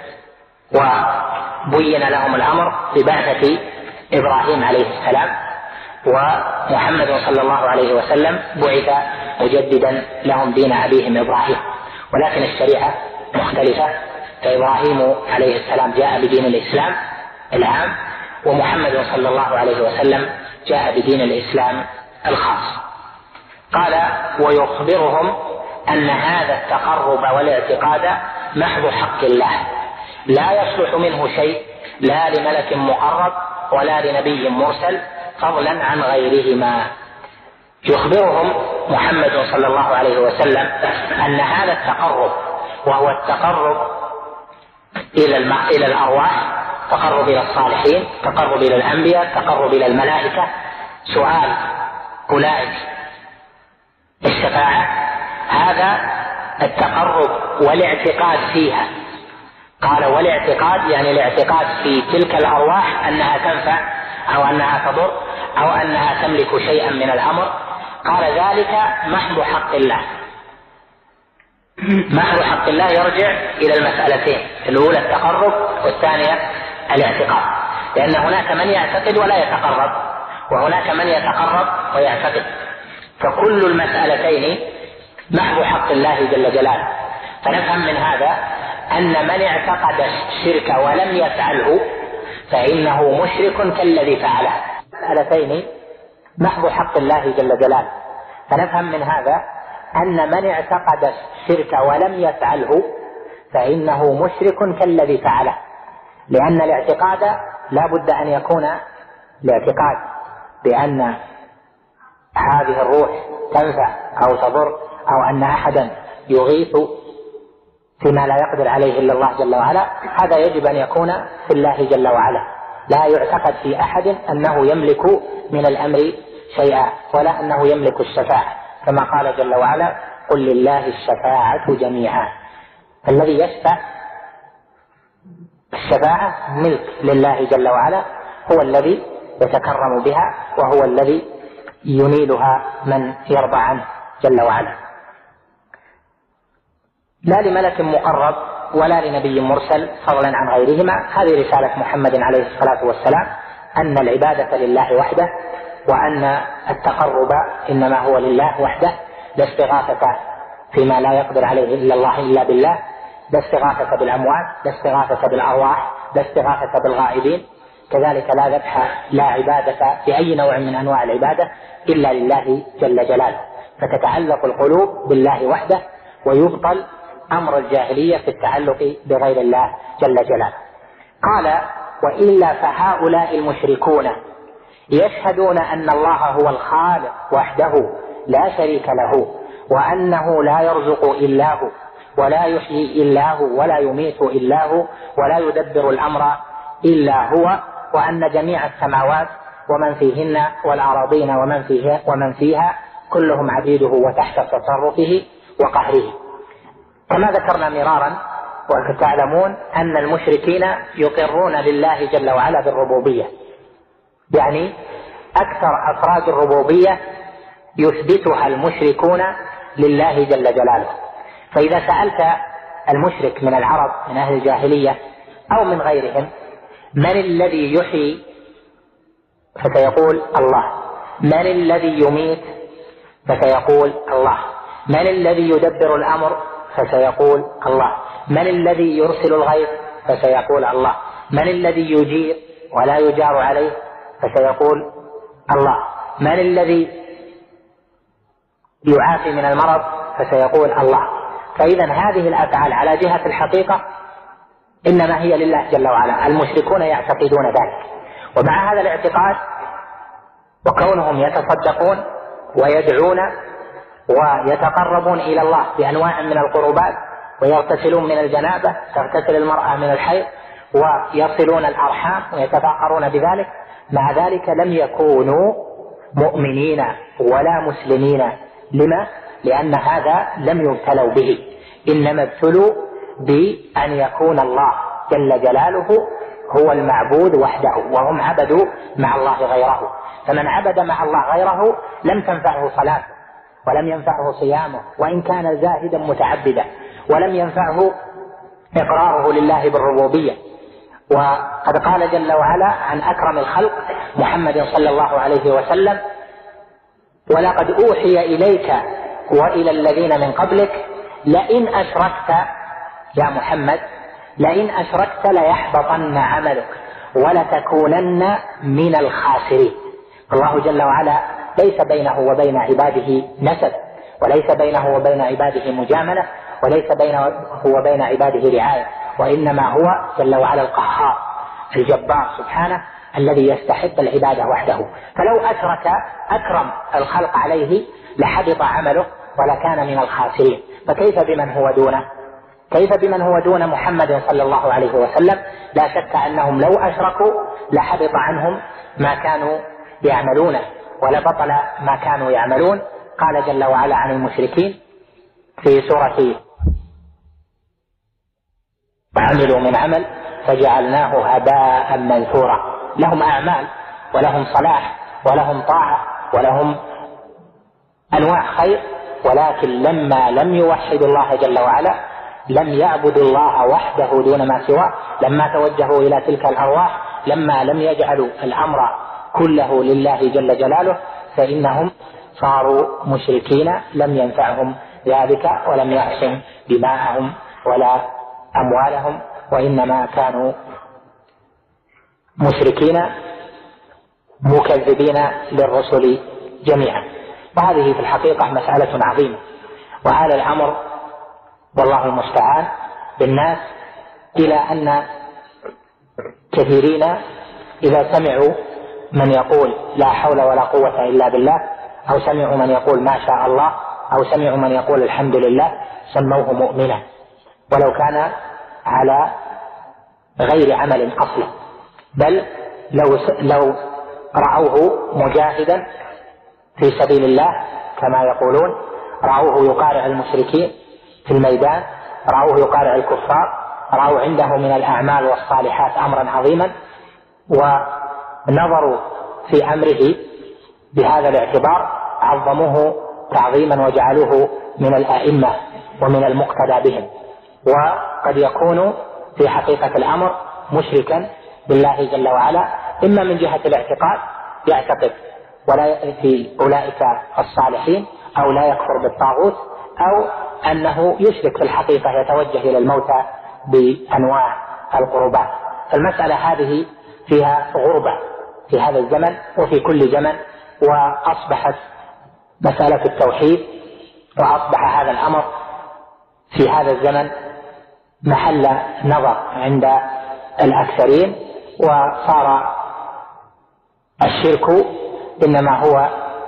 وبين لهم الأمر ببعثة إبراهيم عليه السلام، ومحمد صلى الله عليه وسلم بعث مجددا لهم دين أبيهم إبراهيم، ولكن الشريعة مختلفة. فإبراهيم عليه السلام جاء بدين الإسلام العام، ومحمد صلى الله عليه وسلم جاء بدين الإسلام الخاص. قال: ويخبرهم أن هذا التقرب والاعتقاد محض حق الله لا يصلح منه شيء لا لملك مقرب ولا لنبي مرسل فضلا عن غيرهما. يخبرهم محمد صلى الله عليه وسلم أن هذا التقرب، وهو التقرب إلى إلى الأرواح، تقرب إلى الصالحين، تقرب إلى الأنبياء، تقرب إلى الملائكة، سؤال أولئك الشفاعة، هذا التقرب والاعتقاد فيها. قال: والاعتقاد يعني الاعتقاد في تلك الأرواح أنها تنفع أو أنها تضر أو أنها تملك شيئا من الأمر. قال: ذلك محض حق الله. محض حق الله يرجع إلى المسألتين، الأولى التقرب والثانية الاعتقاد، لأن هناك من يعتقد ولا يتقرب، وهناك من يتقرب ويعتقد، فكل المسألتين محض حق الله جل جلاله. فنفهم من هذا أن من اعتقد الشرك ولم يفعله فإنه مشرك كالذي فعله. مسألتين محض حق الله جل جلاله. فنفهم من هذا أن من اعتقد الشرك ولم يفعله فإنه مشرك كالذي فعله، لأن الاعتقاد لا بد أن يكون الاعتقاد بأن هذه الروح تنفع أو تضر، أو أن أحدا يغيث فيما لا يقدر عليه إلا الله جل وعلا. هذا يجب أن يكون في الله جل وعلا، لا يعتقد في أحد أنه يملك من الأمر شيئا ولا أنه يملك الشفاعة، كما قال جل وعلا: قل لله الشفاعة جميعا. الذي يشفع الشفاعة ملك لله جل وعلا، هو الذي يتكرم بها، وهو الذي ينيلها من يرضى عنه جل وعلا، لا لملك مقرب ولا لنبي مرسل فضلا عن غيرهما. هذه رسالة محمد عليه الصلاة والسلام، أن العبادة لله وحده، وأن التقرب إنما هو لله وحده، لا استغاثة فيما لا يقدر عليه إلا الله إلا بالله، لا استغاثة بالأموات، لا استغاثة بالأرواح، لا استغاثة بالغائبين. كذلك لا ذبح لا عبادة بأي نوع من أنواع العبادة إلا لله جل جلاله. فتتعلق القلوب بالله وحده، ويبطل أمر الجاهلية في التعلق بغير الله جل جلاله. قال: وإلا فهؤلاء المشركون يشهدون أن الله هو الخالق وحده لا شريك له، وأنه لا يرزق إلا هو، ولا يحيي إلا هو، ولا يميت إلا هو، ولا يدبر الأمر إلا هو، وأن جميع السماوات ومن فيهن والأراضين ومن فيها, ومن فيها كلهم عبيده وتحت تصرفه وقهره. كما ذكرنا مرارا وتعلمون أن المشركين يقرون لله جل وعلا بالربوبية، يعني أكثر أفراد الربوبية يثبتها المشركون لله جل جلاله. فإذا سألت المشرك من العرب من أهل الجاهلية أو من غيرهم: من الذي يحيي؟ فسيقول الله. من الذي يميت؟ فسيقول الله. من الذي يدبر الأمر؟ فسيقول الله. من الذي يرسل الغيث؟ فسيقول الله. من الذي يجير ولا يجار عليه؟ فسيقول الله. من الذي يعافي من المرض؟ فسيقول الله. فإذا هذه الأفعال على جهة الحقيقة إنما هي لله جل وعلا. المشركون يعتقدون ذلك، ومع هذا الاعتقاد وكونهم يتصدقون ويدعون ويتقربون إلى الله بأنواع من القربات، ويغتسلون من الجنابة، تغتسل المرأة من الحيض، ويصلون الأرحام ويتفاخرون بذلك، مع ذلك لم يكونوا مؤمنين ولا مسلمين. لما؟ لأن هذا لم يبتلوا به، إنما ابتلوا بأن يكون الله جل جلاله هو المعبود وحده، وهم عبدوا مع الله غيره. فمن عبد مع الله غيره لم تنفعه صلاته، ولم ينفعه صيامه وإن كان زاهدا متعبدا، ولم ينفعه إقراره لله بالربوبية. وقد قال جل وعلا عن أكرم الخلق محمد صلى الله عليه وسلم: ولقد أوحي إليك وإلى الذين من قبلك لئن أشركت يا محمد لئن أشركت ليحبطن عملك ولتكونن من الخاسرين. الله جل وعلا ليس بينه وبين عباده نسب، وليس بينه وبين عباده مجاملة، وليس بينه وبين عباده رعاية، وإنما هو جل وعلا القهار الجبار سبحانه الذي يستحق العبادة وحده. فلو أشرك أكرم الخلق عليه لحبط عمله ولكان من الخاسرين، فكيف بمن هو دونه؟ كيف بمن هو دون محمد صلى الله عليه وسلم؟ لا شك أنهم لو أشركوا لحبط عنهم ما كانوا يعملون ولبطل ما كانوا يعملون. قال جل وعلا عن المشركين في سورة: وعملوا من عمل فجعلناه هباء منثورا. لهم أعمال ولهم صلاح ولهم طاعة ولهم أنواع خير، ولكن لما لم يوحدوا الله جل وعلا، لم يعبدوا الله وحده دون ما سواه، لما توجهوا إلى تلك الأرواح، لما لم يجعلوا الأمر كله لله جل جلاله، فإنهم صاروا مشركين. لم ينفعهم ذلك ولم يحسن دماءهم ولا أموالهم، وإنما كانوا مشركين مكذبين للرسل جميعا. وهذه في الحقيقة مسألة عظيمة، وهذا الأمر والله المستعان بالناس إلى أن كثيرين إذا سمعوا من يقول لا حول ولا قوة إلا بالله، أو سمعوا من يقول ما شاء الله، أو سمعوا من يقول الحمد لله، سموه مؤمنا ولو كان على غير عمل أصلا، بل لو لو رأوه مجاهدا في سبيل الله كما يقولون، رأوه يقارع المشركين في الميدان، رأوه يقارع الكفار، رأوا عنده من الأعمال والصالحات أمرا عظيما، ونظروا في أمره بهذا الاعتبار، عظموه تعظيما وجعلوه من الأئمة ومن المقتدى بهم. وقد يكون في حقيقة الأمر مشركا بالله جل وعلا، إما من جهة الاعتقاد يعتقد ولا في أولئك الصالحين، أو لا يكفر بالطاغوت، أو أنه يشرك في الحقيقة، يتوجه إلى الموتى بأنواع القربات. فالمسألة هذه فيها غربة في هذا الزمن وفي كل زمن، وأصبحت مسألة التوحيد، وأصبح هذا الأمر في هذا الزمن محل نظر عند الأكثرين، وصار الشرك إنما هو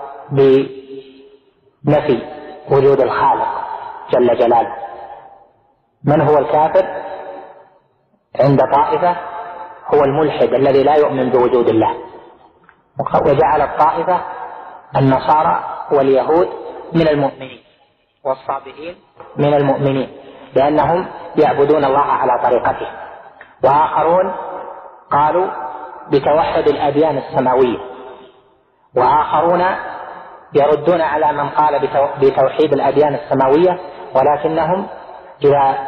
بنفي وجود الخالق جل جلاله. من هو الكافر عند طائفة؟ هو الملحد الذي لا يؤمن بوجود الله. وجعل الطائفة النصارى واليهود من المؤمنين والصابئين من المؤمنين لأنهم يعبدون الله على طريقته. وآخرون قالوا بتوحد الأديان السماوية، وآخرون يردون على من قال بتوحيد الأديان السماوية، ولكنهم إذا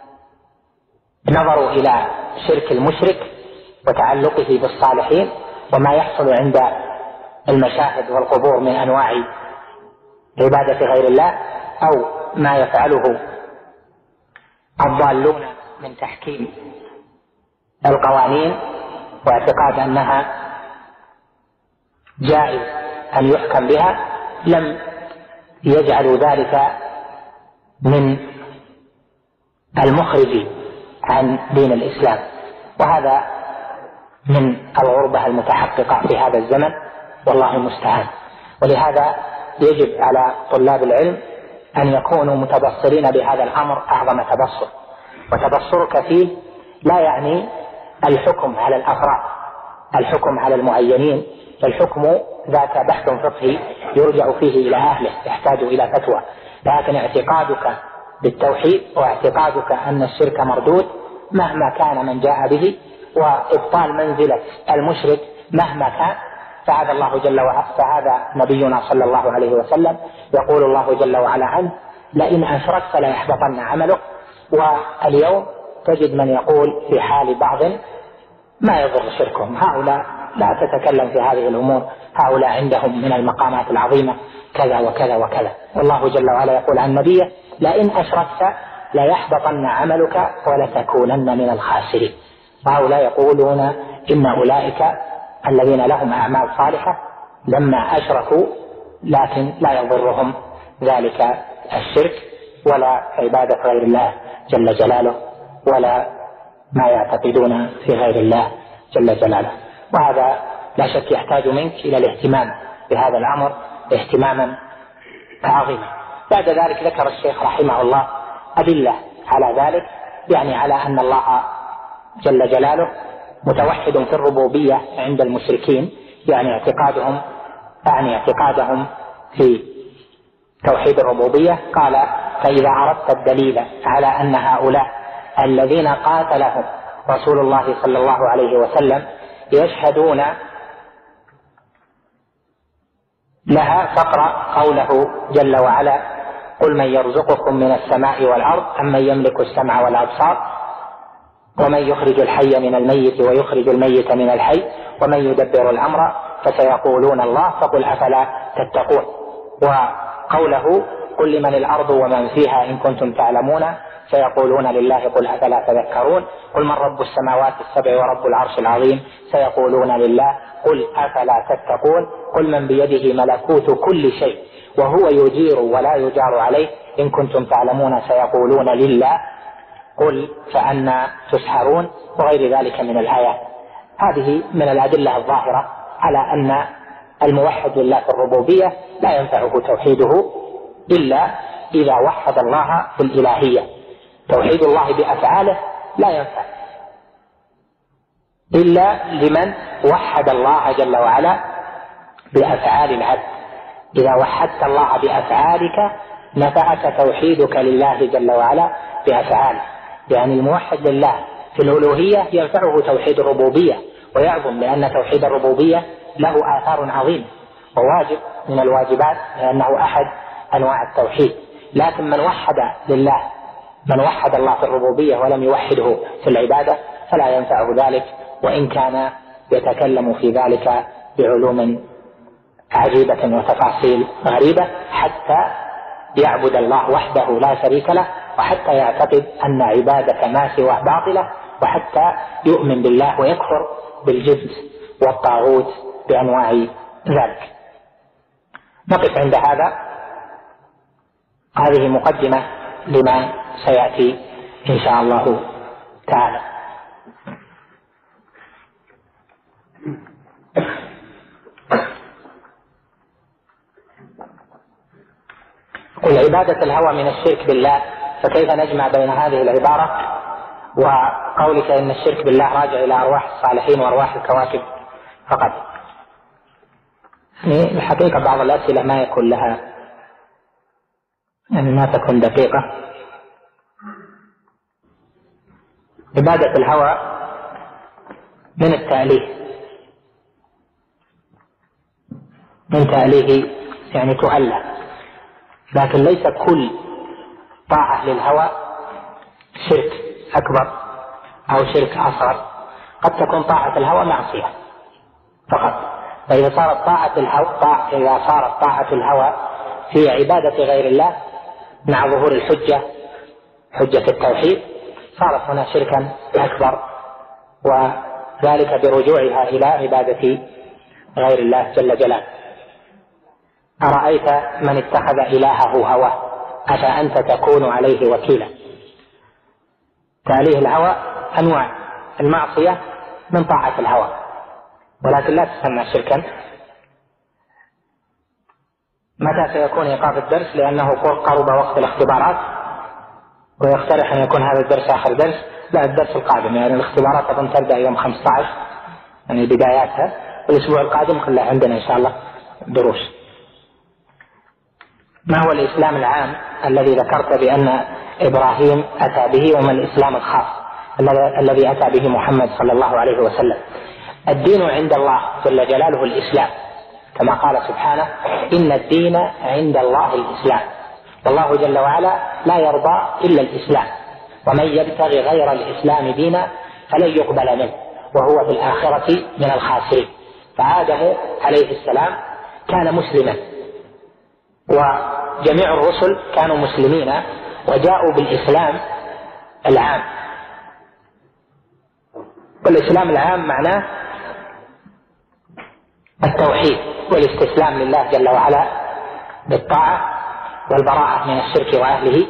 نظروا إلى شرك المشرك وتعلقه بالصالحين وما يحصل عند المشاهد والقبور من أنواع عبادة غير الله، أو ما يفعله الضالون من تحكيم القوانين واعتقاد أنها جائز أن يحكم بها، لم يجعلوا ذلك من المخرج عن دين الإسلام. وهذا من الغربة المتحققة في هذا الزمن، والله المستعان. ولهذا يجب على طلاب العلم أن يكونوا متبصرين بهذا الأمر أعظم تبصر. وتبصرك فيه لا يعني الحكم على الأفراد، الحكم على المعينين. الحكم ذاك بحث فقهي يرجع فيه إلى أهله، يحتاج إلى فتوى. لكن اعتقادك بالتوحيد واعتقادك أن الشرك مردود مهما كان من جاء به، وإبطال منزلة المشرك مهما كان، فهذا الله جل وعلا، فهذا نبينا صلى الله عليه وسلم يقول الله جل وعلا عنه: لئن أشركت ليحبطن عملك. واليوم تجد من يقول في حال بعض: ما يضر شركهم، هؤلاء لا تتكلم في هذه الأمور، هؤلاء عندهم من المقامات العظيمة كذا وكذا وكذا. والله جل وعلا يقول عن نبيه: لئن أشركت ليحبطن عملك ولتكونن من الخاسرين. وهؤلاء يقولون إن أولئك الذين لهم أعمال صالحة لما أشركوا، لكن لا يضرهم ذلك الشرك ولا عبادة غير الله جل جلاله ولا ما يعتقدون في غير الله جل جلاله. وهذا لا شك يحتاج منك إلى الاهتمام بهذا الأمر اهتماما عظيما. بعد ذلك ذكر الشيخ رحمه الله أدلة على ذلك، يعني على أن الله جل جلاله متوحد في الربوبية عند المشركين، يعني اعتقادهم يعني اعتقادهم في توحيد الربوبية. قال: فإذا عرفت الدليل على أن هؤلاء الذين قاتلهم رسول الله صلى الله عليه وسلم يشهدون لها، فاقرأ قوله جل وعلا: قل من يرزقكم من السماء والأرض أم من يملك السمع والأبصار ومن يخرج الحي من الميت ويخرج الميت من الحي ومن يدبر الأمر فسيقولون الله فقل أفلا تتقون. وقوله: قل لمن الأرض ومن فيها إن كنتم تعلمون سيقولون لله قل أفلا تذكرون. قل من رب السماوات السبع ورب العرش العظيم سيقولون لله قل أفلا تتقون. قل من بيده ملكوت كل شيء وهو يجير ولا يجار عليه إن كنتم تعلمون سيقولون لله قل فأنى تسحرون، وغير ذلك من الآيات. هذه من الأدلة الظاهرة على أن الموحد لله في الربوبية لا ينفعه توحيده إلا إذا وحد الله في الإلهية. توحيد الله بأفعاله لا ينفع إلا لمن وحد الله جل وعلا بأفعال العبد. إذا وحدت الله بأفعالك نفعك توحيدك لله جل وعلا بأفعاله. يعني الموحد لله في الألوهية ينفعه توحيد الربوبية ويعظم، لأن توحيد الربوبية له آثار عظيمة وواجب من الواجبات، لأنه أحد أنواع التوحيد. لكن من وحد لله من وحد الله في الربوبية ولم يوحده في العبادة فلا ينفعه ذلك، وإن كان يتكلم في ذلك بعلوم عجيبة وتفاصيل غريبة، حتى يعبد الله وحده لا شريك له، وحتى يعتقد أن عبادة ما سواه باطلة، وحتى يؤمن بالله ويكفر بالجبت والطاغوت بأنواع ذلك. نقف عند هذا. هذه مقدمة لما سيأتي إن شاء الله تعالى. قل عبادة الهوى من الشرك بالله، فكيف نجمع بين هذه العبارة وقولك إن الشرك بالله راجع إلى أرواح الصالحين وأرواح الكواكب فقط؟ يعني الحقيقة بعض الأسئلة ما يكون لها يعني ما تكون دقيقة. عبادة الهوى من التأليه، من تأليه يعني تؤله، لكن ليس كل طاعة للهوى شرك أكبر أو شرك أصغر، قد تكون طاعة الهوى معصية فقط. فإذا صارت طاعة الهوى إذا صارت طاعة الهوى في عبادة غير الله مع ظهور الحجة حجة التوحيد صارت هنا شركا أكبر، وذلك برجوعها إلى عبادة غير الله جل جلاله. أرأيت من اتخذ إلهه هواه أفأنت تكون عليه وكيلا. تأليه الهوى أنواع، المعصية من طاعة الهوى ولكن لا تسمى شركا. متى سيكون إيقاف الدرس؟ لأنه قرب وقت الاختبارات ويقترح أن يكون هذا الدرس آخر درس. لا، الدرس القادم، يعني الاختبارات أظن تبدأ يوم خمسة عشر يعني بداياتها، والأسبوع القادم كله عندنا إن شاء الله دروس. ما هو الإسلام العام الذي ذكرت بأن إبراهيم أتى به، وما الإسلام الخاص الذي أتى به محمد صلى الله عليه وسلم؟ الدين عند الله جل جلاله الإسلام، كما قال سبحانه إن الدين عند الله الإسلام، والله جل وعلا لا يرضى إلا الإسلام، ومن يبتغي غير الإسلام دينا فلن يقبل منه وهو في الآخرة من الخاسرين. فآدم عليه السلام كان مسلما، وجميع الرسل كانوا مسلمين وجاءوا بالإسلام العام. والإسلام العام معناه التوحيد والاستسلام لله جل وعلا بالطاعة والبراءة من الشرك وأهله،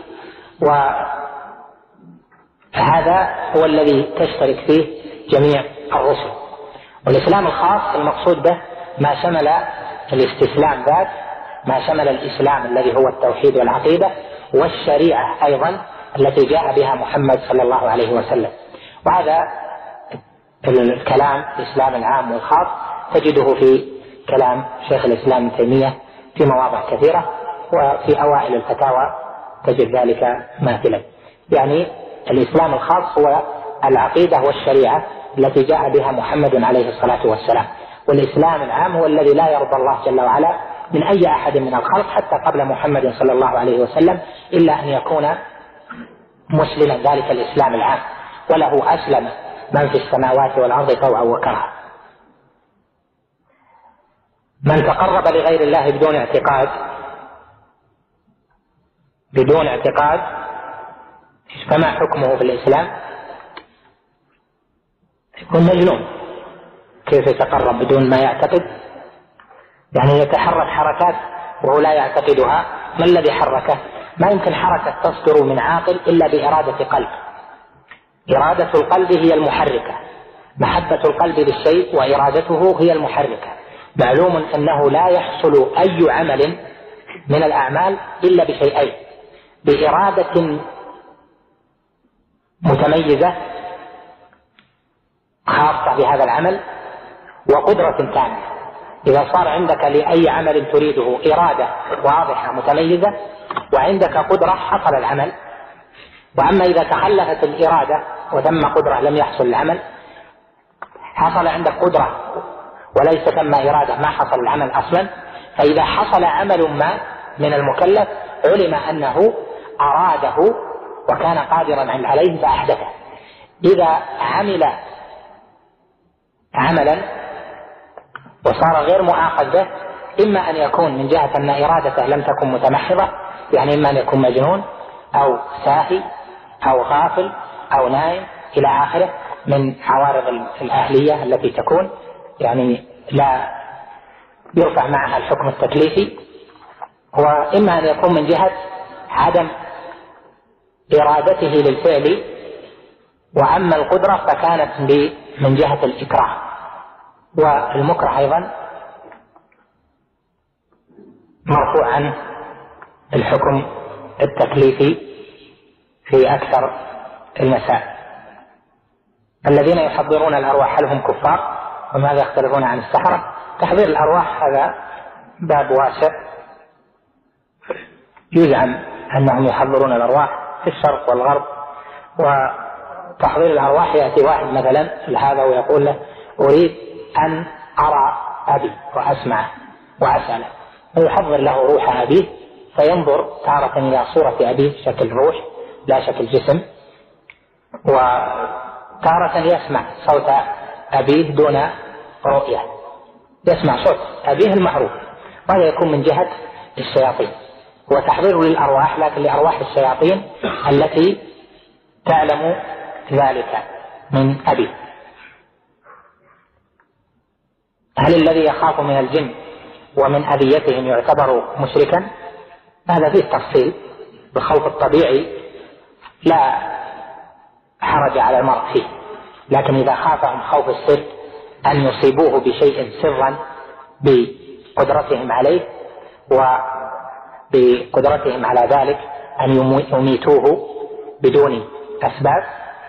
وهذا هو الذي تشترك فيه جميع الرسل. والإسلام الخاص المقصود به ما شمل الاستسلام ذات، ما شمل الإسلام الذي هو التوحيد والعقيدة، والشريعة أيضا التي جاء بها محمد صلى الله عليه وسلم. وهذا الكلام الإسلام العام والخاص تجده في كلام شيخ الإسلام ابن تيمية في مواضع كثيرة، وفي أوائل الفتاوى تجد ذلك ماثلا. يعني الإسلام الخاص هو العقيدة والشريعة التي جاء بها محمد عليه الصلاة والسلام، والإسلام العام هو الذي لا يرضى الله جل وعلا من أي أحد من الخلق حتى قبل محمد صلى الله عليه وسلم إلا أن يكون مسلما، ذلك الإسلام العام، وله أسلم من في السماوات والأرض طوعا وكرها. من تقرب لغير الله بدون اعتقاد بدون اعتقاد فما حكمه في الإسلام؟ يكون مجنون. كيف يتقرب بدون ما يعتقد؟ يعني يتحرك حركات وهو لا يعتقدها. ما الذي حركه؟ ما يمكن حركة تصدر من عاقل إلا بإرادة قلب. إرادة القلب هي المحركة، محبة القلب للشيء وإرادته هي المحركة. معلوم أنه لا يحصل أي عمل من الأعمال إلا بشيئين: بإرادة متميزة خاصة بهذا العمل، وقدرة تامة. إذا صار عندك لأي عمل تريده إرادة واضحة متميزة وعندك قدرة حصل العمل. وأما إذا تخلفت الإرادة وتم قدرة لم يحصل العمل، حصل عندك قدرة وليس ثم إرادة ما حصل العمل أصلا. فإذا حصل عمل ما من المكلف علم أنه أراده وكان قادرا عليه فأحدثه. إذا عمل عملا وصار غير مؤاخذ به، إما أن يكون من جهة أن إرادته لم تكن متمحضة، يعني إما أن يكون مجنون أو ساهي أو غافل أو نائم إلى آخره من عوارض الأهلية التي تكون يعني لا يرفع معها الحكم التكليفي. وإما أن يكون من جهة عدم إرادته للفعل، وأما القدرة فكانت من جهة الإكراه. والمكره أيضا مرفوع عن الحكم التكليفي في أكثر المسائل. الذين يحضرون الأرواح هل هم كفار؟ وماذا يختلفون عن السحرة؟ تحضير الأرواح هذا باب واسع، يزعم أنهم يحضرون الأرواح في الشرق والغرب. وتحضير الأرواح يأتي واحد مثلا لهذا ويقول له أريد أن أرى أبي وأسمعه وأسأله، ويحضر له روح أبيه، فينظر تارة إلى صورة أبيه شكل روح لا شكل جسم، وتارة يسمع صوت أبيه دون رؤية، يسمع صوت أبيه المعروف، وهذا يكون من جهة الشياطين. وتحضير للأرواح لكن لأرواح الشياطين التي تعلم ذلك من أبيه. هل الذي يخاف من الجن ومن أذيتهم يعتبر مشركا؟ هذا فيه تفصيل. بالخوف الطبيعي لا حرج على المرء فيه، لكن إذا خافهم خوف السر أن يصيبوه بشيء سرا بقدرتهم عليه وبقدرتهم على ذلك أن يميتوه بدون أسباب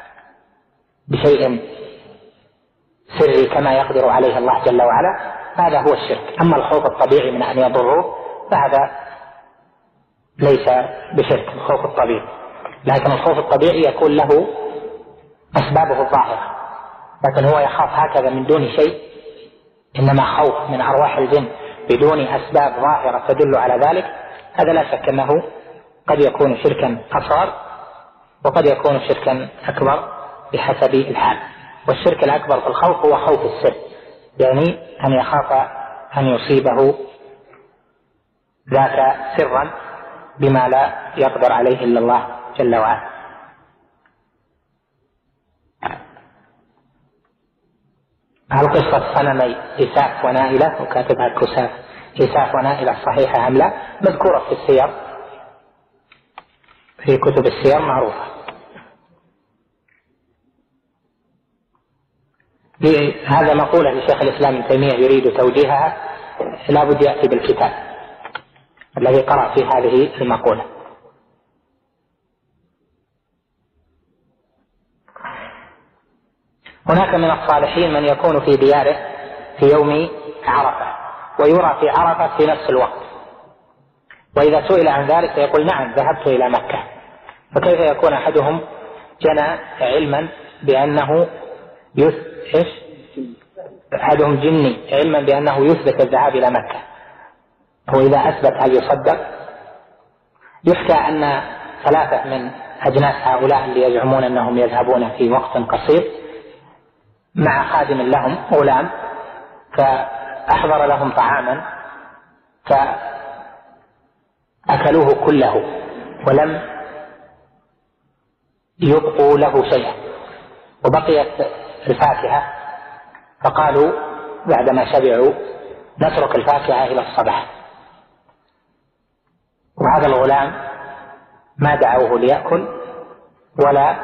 بشيء سري كما يقدر عليه الله جل وعلا، هذا هو الشرك. أما الخوف الطبيعي من أن يضروه فهذا ليس بشرك، الخوف الطبيعي. لكن الخوف الطبيعي يكون له أسبابه الظاهرة، لكن هو يخاف هكذا من دون شيء. إنما خوف من أرواح الجن بدون أسباب ظاهرة تدل على ذلك، هذا لا شك أنه قد يكون شركا أصغر وقد يكون شركا أكبر بحسب الحال. والشرك الأكبر في الخوف هو خوف السر، يعني أن يخاف أن يصيبه ذاك سرا بما لا يقدر عليه إلا الله جل وعلا. هل قصة صنمي إساف ونائلة وكاتبها الكساف إساف ونائلة صحيحة أم لا؟ مذكورة في السير، في كتب السير معروفة. هذا مقولة لشيخ الإسلام ابن تيمية يريد توجيهها، لا بد يأتي بالكتاب الذي قرأ في هذه المقولة. هناك من الصالحين من يكون في دياره في يوم عرفة ويرى في عرفة في نفس الوقت، وإذا سئل عن ذلك يقول نعم ذهبت إلى مكة. فكيف يكون أحدهم جنى علما بأنه يثبت أحدهم جني علما بأنه يثبت الذهاب إلى مكة، وإذا أثبت هل يصدق؟ يحكى أن ثلاثة من أجناس هؤلاء اللي يزعمون أنهم يذهبون في وقت قصير مع خادم لهم غلام، فأحضر لهم طعاما فأكلوه كله ولم يبقوا له شيئا، وبقيت الفاكهة، فقالوا بعدما شبعوا نترك الفاكهة إلى الصباح. وهذا الغلام ما دعوه ليأكل ولا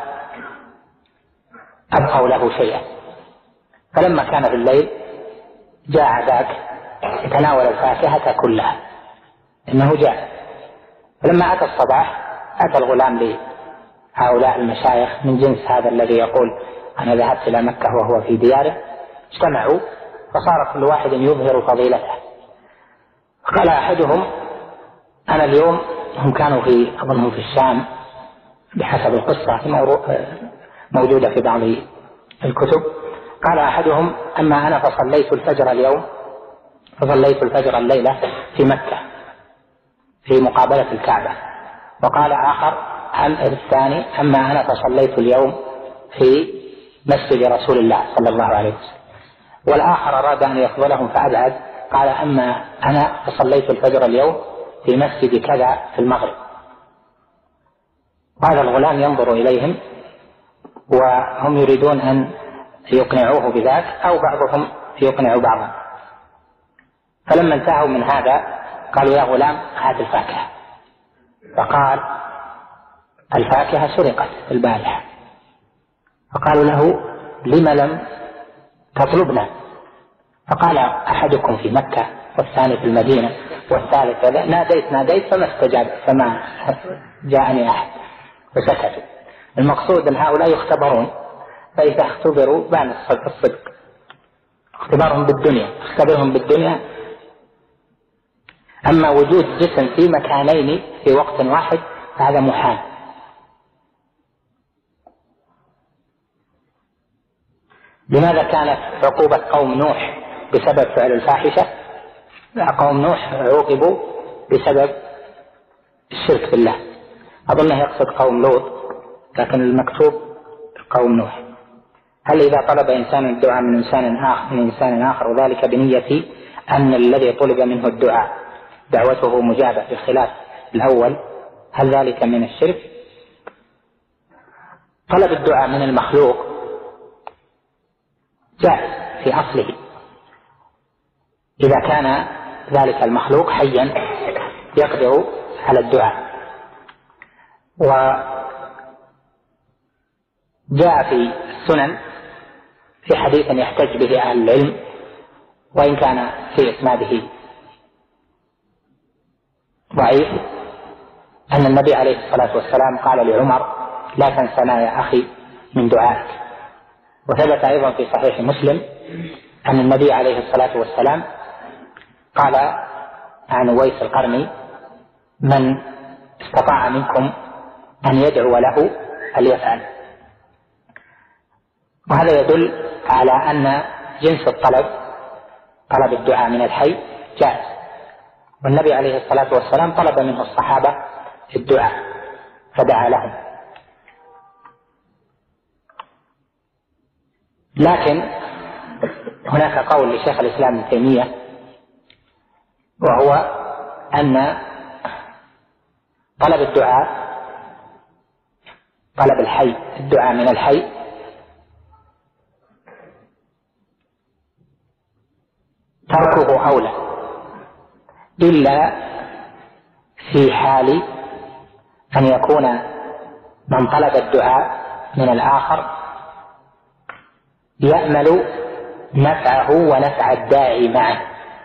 أبقوا له شيئا، فلما كان في الليل جاء ذاك يتناول الفاكهة كلها، إنه جاء. فلما أتى الصباح أتى الغلام لهؤلاء المشايخ من جنس هذا الذي يقول أنا ذهبت إلى مكة وهو في دياره، اجتمعوا فصار كل واحد يظهر فضيلته. قال أحدهم أنا اليوم، هم كانوا في أظنهم في الشام بحسب القصة موجودة في بعض الكتب، قال أحدهم أما أنا فصليت الفجر اليوم فصليت الفجر الليلة في مكة في مقابلة الكعبة. وقال آخر الثاني أما أنا فصليت اليوم في مسجد رسول الله صلى الله عليه وسلم. والآخر أراد أن يفضلهم فأبعد، قال أما أنا فصليت الفجر اليوم في مسجد كذا في المغرب. هذا الغلام ينظر إليهم وهم يريدون أن يقنعوه بذلك أو بعضهم يقنع بعضا. فلما انتهوا من هذا قالوا يا غلام هات الفاكهة، فقال الفاكهة سرقت البارحة، فقالوا له لم لم تطلبنا؟ فقال أحدكم في مكة والثاني في المدينة والثالث ناديت ناديت فما استجاب فما جاءني أحد، فسكتوا. المقصود أن هؤلاء يختبرون، فإذا اختبروا بان الصدق. اختبارهم بالدنيا، اختبرهم بالدنيا. أما وجود جسم في مكانين في وقت واحد فهذا محال. لماذا كانت عقوبة قوم نوح بسبب فعل الفاحشة؟ قوم نوح عوقبوا بسبب الشرك بالله. أظنه يقصد قوم لوط، لكن المكتوب قوم نوح. هل إذا طلب إنسان الدعاء من إنسان آخر من إنسان آخر وذلك بنية أن الذي طلب منه الدعاء دعوته مجابة بخلاف الأول، هل ذلك من الشرك؟ طلب الدعاء من المخلوق جائز في أصله إذا كان ذلك المخلوق حيا يقدر على الدعاء. وجاء في السنن في حديث يحتج به أهل العلم وإن كان في إسناده ضعيف، أن النبي عليه الصلاة والسلام قال لعمر لا تنسنا يا أخي من دعائك. وثبت أيضا في صحيح مسلم أن النبي عليه الصلاة والسلام قال عن أويس القرني من استطاع منكم أن يدعو له فليفعل. وهذا يدل على أن جنس الطلب طلب الدعاء من الحي جائز، والنبي عليه الصلاة والسلام طلب منه الصحابة الدعاء فدعا لهم. لكن هناك قول لشيخ الإسلام ابن تيمية وهو أن طلب الدعاء طلب الحي الدعاء من الحي تركه أولى إلا في حال أن يكون من طلب الدعاء من الآخر يأمل نفعه ونفع الداعي معه.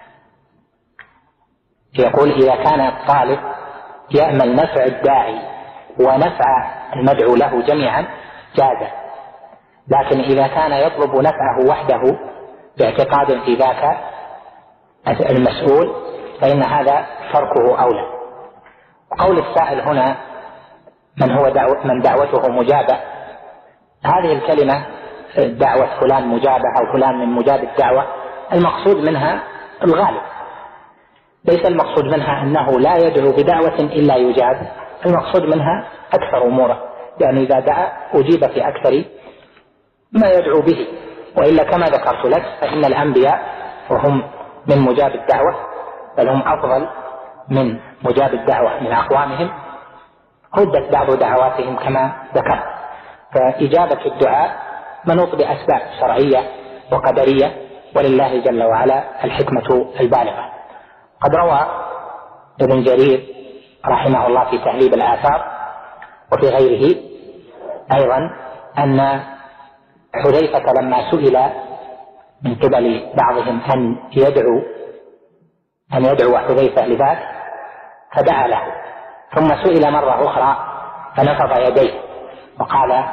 يقول إذا كان الطالب يأمل نفع الداعي ونفع المدعو له جميعا جاز، لكن إذا كان يطلب نفعه وحده باعتقاد في ذاك المسؤول فإن هذا تركه أولى. وقول السائل هنا من هو دعوة من دعوته مجابة، هذه الكلمة دعوة فلان مجابة أو فلان من مجاب الدعوة المقصود منها الغالب، ليس المقصود منها أنه لا يدعو بدعوة إلا يجاب، المقصود منها أكثر أموره، يعني إذا دعا أجيب في أكثر ما يدعو به. وإلا كما ذكرت لك فإن الأنبياء وهم من مجاب الدعوة بل هم أفضل من مجاب الدعوة من أقوامهم ردت بعض دعواتهم كما ذكرت. فإجابة الدعاء منوط بأسباب شرعية وقدرية ولله جل وعلا الحكمة البالغة. قد روى ابن جرير رحمه الله في تهذيب الآثار وفي غيره أيضا أن حذيفة لما سئل من قبل بعضهم أن يدعو أن يدعو حذيفة لذلك فدعا له، ثم سئل مرة أخرى فنفض يديه وقال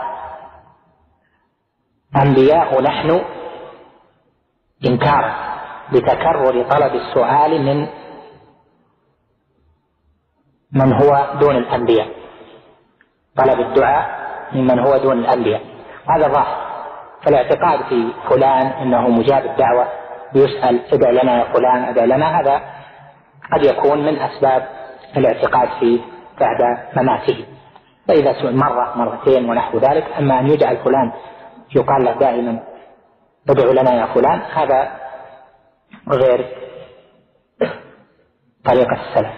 أنبياء نحن إنكارا بتكرر طلب السؤال من من هو دون الأنبياء، طلب الدعاء ممن هو دون الأنبياء، هذا ظاهر. فالاعتقاد في فلان إنه مجاب الدعوة بيسأل ادع لنا يا فلان ادع لنا، هذا قد يكون من أسباب الاعتقاد فيه بعد مماته، فإذا سئل مرة مرتين ونحو ذلك. أما أن يجعل فلان يقال له دائما ادعو لنا يا فلان هذا غير طريقة السلف.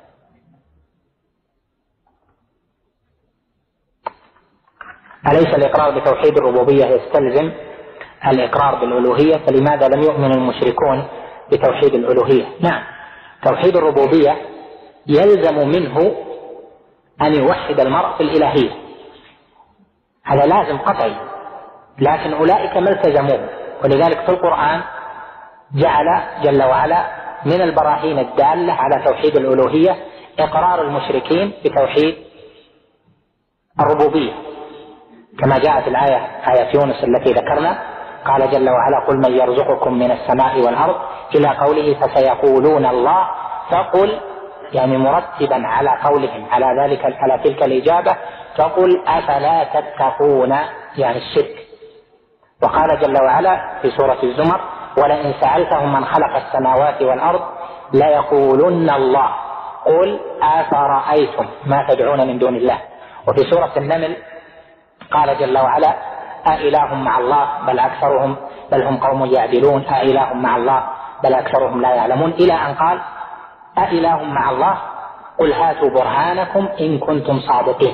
أليس الإقرار بتوحيد الربوبية يستلزم الإقرار بالألوهية؟ فلماذا لم يؤمن المشركون بتوحيد الألوهية؟ نعم، توحيد الربوبية يلزم منه أن يوحد المرء في الإلهية، هذا لازم قطعي، لكن أولئك ما التزموه. ولذلك في القرآن جعل جل وعلا من البراهين الدالة على توحيد الألوهية إقرار المشركين بتوحيد الربوبية، كما جاءت الآية آية يونس التي ذكرنا، قال جل وعلا قل من يرزقكم من السماء والأرض إلى قوله فسيقولون الله، فقل يعني مرتبا على قولهم على ذلك على تلك الإجابة، فقل أفلا تتقون يعني الشرك. وقال جل وعلا في سورة الزمر ولئن سألتهم من خلق السماوات والأرض ليقولن الله قل أفرأيتم ما تدعون من دون الله. وفي سورة النمل قال جل وعلا أإله مع الله بل أكثرهم بل هم قوم يعدلون، أإله مع الله بل أكثرهم لا يعلمون، إلى أن قال أإله مع الله قل هاتوا برهانكم إن كنتم صادقين.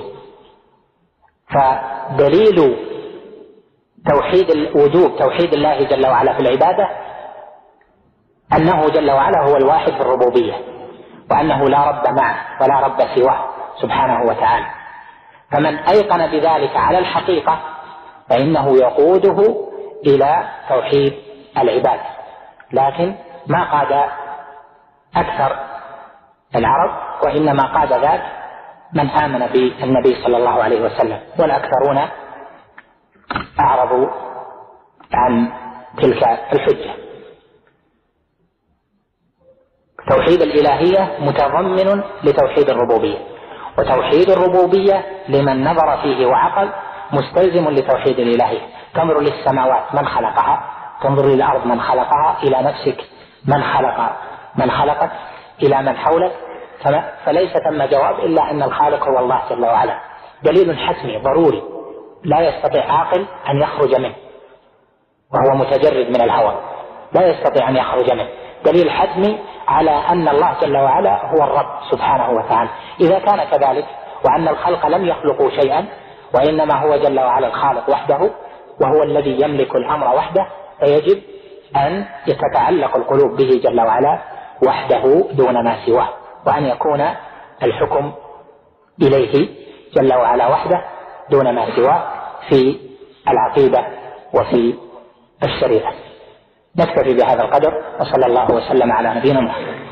فدليل توحيد الوجوب توحيد الله جل وعلا في العبادة أنه جل وعلا هو الواحد في الربوبية، وأنه لا رب معه ولا رب سواه سبحانه وتعالى. فمن أيقن بذلك على الحقيقة فإنه يقوده إلى توحيد العبادة، لكن ما قاد أكثر العرب، وإنما قاد ذاك من آمن بالنبي صلى الله عليه وسلم، والأكثرون أعرضوا عن تلك الحجة. توحيد الإلهية متضمن لتوحيد الربوبية، وتوحيد الربوبية لمن نظر فيه وعقل مستلزم لتوحيد الإلهية. تنظر للسماوات من خلقها، تنظر للأرض من خلقها، إلى نفسك من خلق من خلقك، إلى من حولك، فليس ثم جواب إلا أن الخالق هو الله جل وعلا. دليل حتمي ضروري لا يستطيع عاقل أن يخرج منه، وهو متجرد من الهوى لا يستطيع أن يخرج منه. دليل حتمي على أن الله جل وعلا هو الرب سبحانه وتعالى. إذا كان كذلك وأن الخلق لم يخلقوا شيئا وإنما هو جل وعلا الخالق وحده وهو الذي يملك الأمر وحده، فيجب أن يتتعلق القلوب به جل وعلا وحده دون ما سواه، وأن يكون الحكم إليه جل وعلا وحده دون ما سواه في العقيدة وفي الشريعة. نكتفي بهذا القدر، وصلى الله وسلم على نبينا محمد.